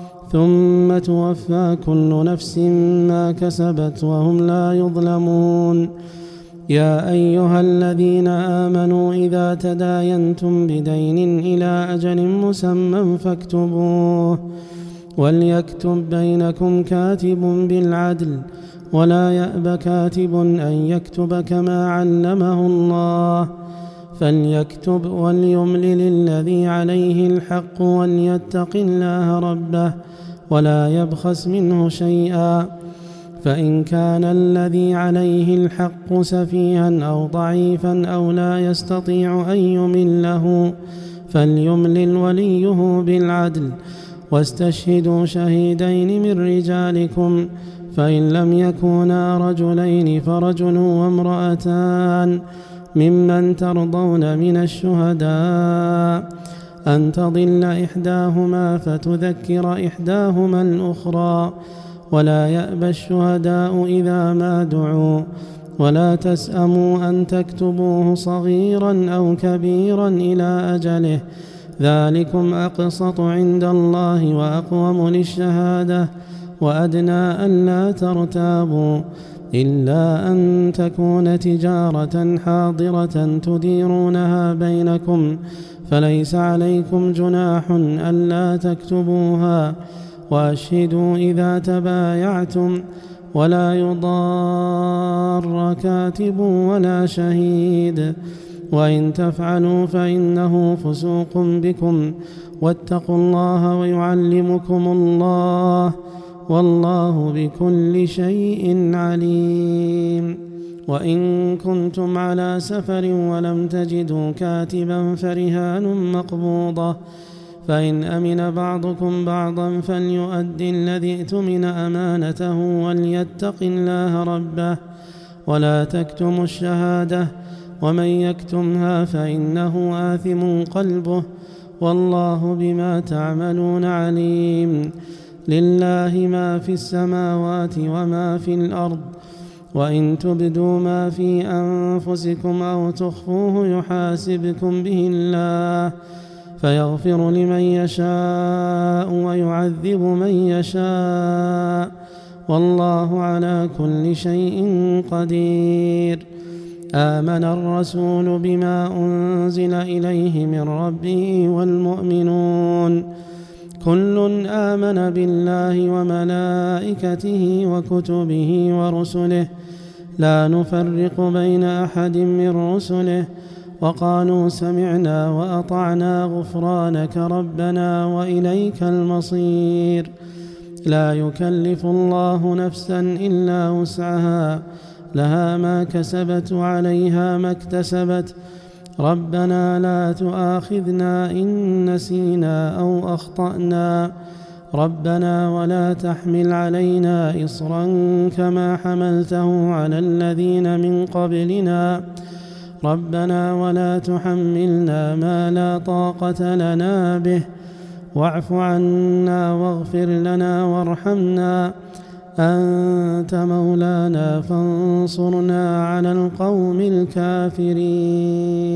ثم توفى كل نفس ما كسبت وهم لا يظلمون. يا أيها الذين آمنوا إذا تداينتم بدين إلى أجل مسمى فاكتبوه وليكتب بينكم كاتب بالعدل ولا يأب كاتب أن يكتب كما علمه الله فليكتب وليملل الذي عليه الحق وليتق الله ربه ولا يبخس منه شيئا. فإن كان الذي عليه الحق سفيها أو ضعيفا أو لا يستطيع أن يمله فليملل وليه بالعدل واستشهدوا شهيدين من رجالكم فإن لم يكونا رجلين فرجل وامرأتان ممن ترضون من الشهداء أن تضل إحداهما فتذكر إحداهما الأخرى ولا يأبى الشهداء إذا ما دعوا ولا تسأموا أن تكتبوه صغيرا أو كبيرا إلى أجله ذلكم أقسط عند الله وأقوم للشهادة وأدنى ألا ترتابوا إلا أن تكون تجارة حاضرة تديرونها بينكم فليس عليكم جناح ألا تكتبوها وأشهدوا إذا تبايعتم ولا يضار كاتب ولا شهيد وإن تفعلوا فإنه فسوق بكم واتقوا الله ويعلمكم الله والله بكل شيء عليم. وإن كنتم على سفر ولم تجدوا كاتبا فرهان مقبوضة، فإن أمن بعضكم بعضا فليؤد الذي ائتمن أمانته وليتق الله ربه ولا تكتموا الشهادة، ومن يكتمها فإنه آثم قلبه، والله بما تعملون عليم. لله ما في السماوات وما في الأرض، وإن تبدوا ما في أنفسكم أو تخفوه يحاسبكم به الله فيغفر لمن يشاء ويعذب من يشاء، والله على كل شيء قدير. آمن الرسول بما أنزل إليه من ربه والمؤمنون كل آمن بالله وملائكته وكتبه ورسله لا نفرق بين أحد من رسله، وقالوا سمعنا وأطعنا غفرانك ربنا وإليك المصير. لا يكلف الله نفسا إلا وسعها، لها ما كسبت وعليها ما اكتسبت، ربنا لا تؤاخذنا إن نسينا أو أخطأنا، ربنا ولا تحمل علينا إصرا كما حملته على الذين من قبلنا، ربنا ولا تحملنا ما لا طاقة لنا به، واعف عنا واغفر لنا وارحمنا، أنت مولانا فانصرنا على القوم الكافرين.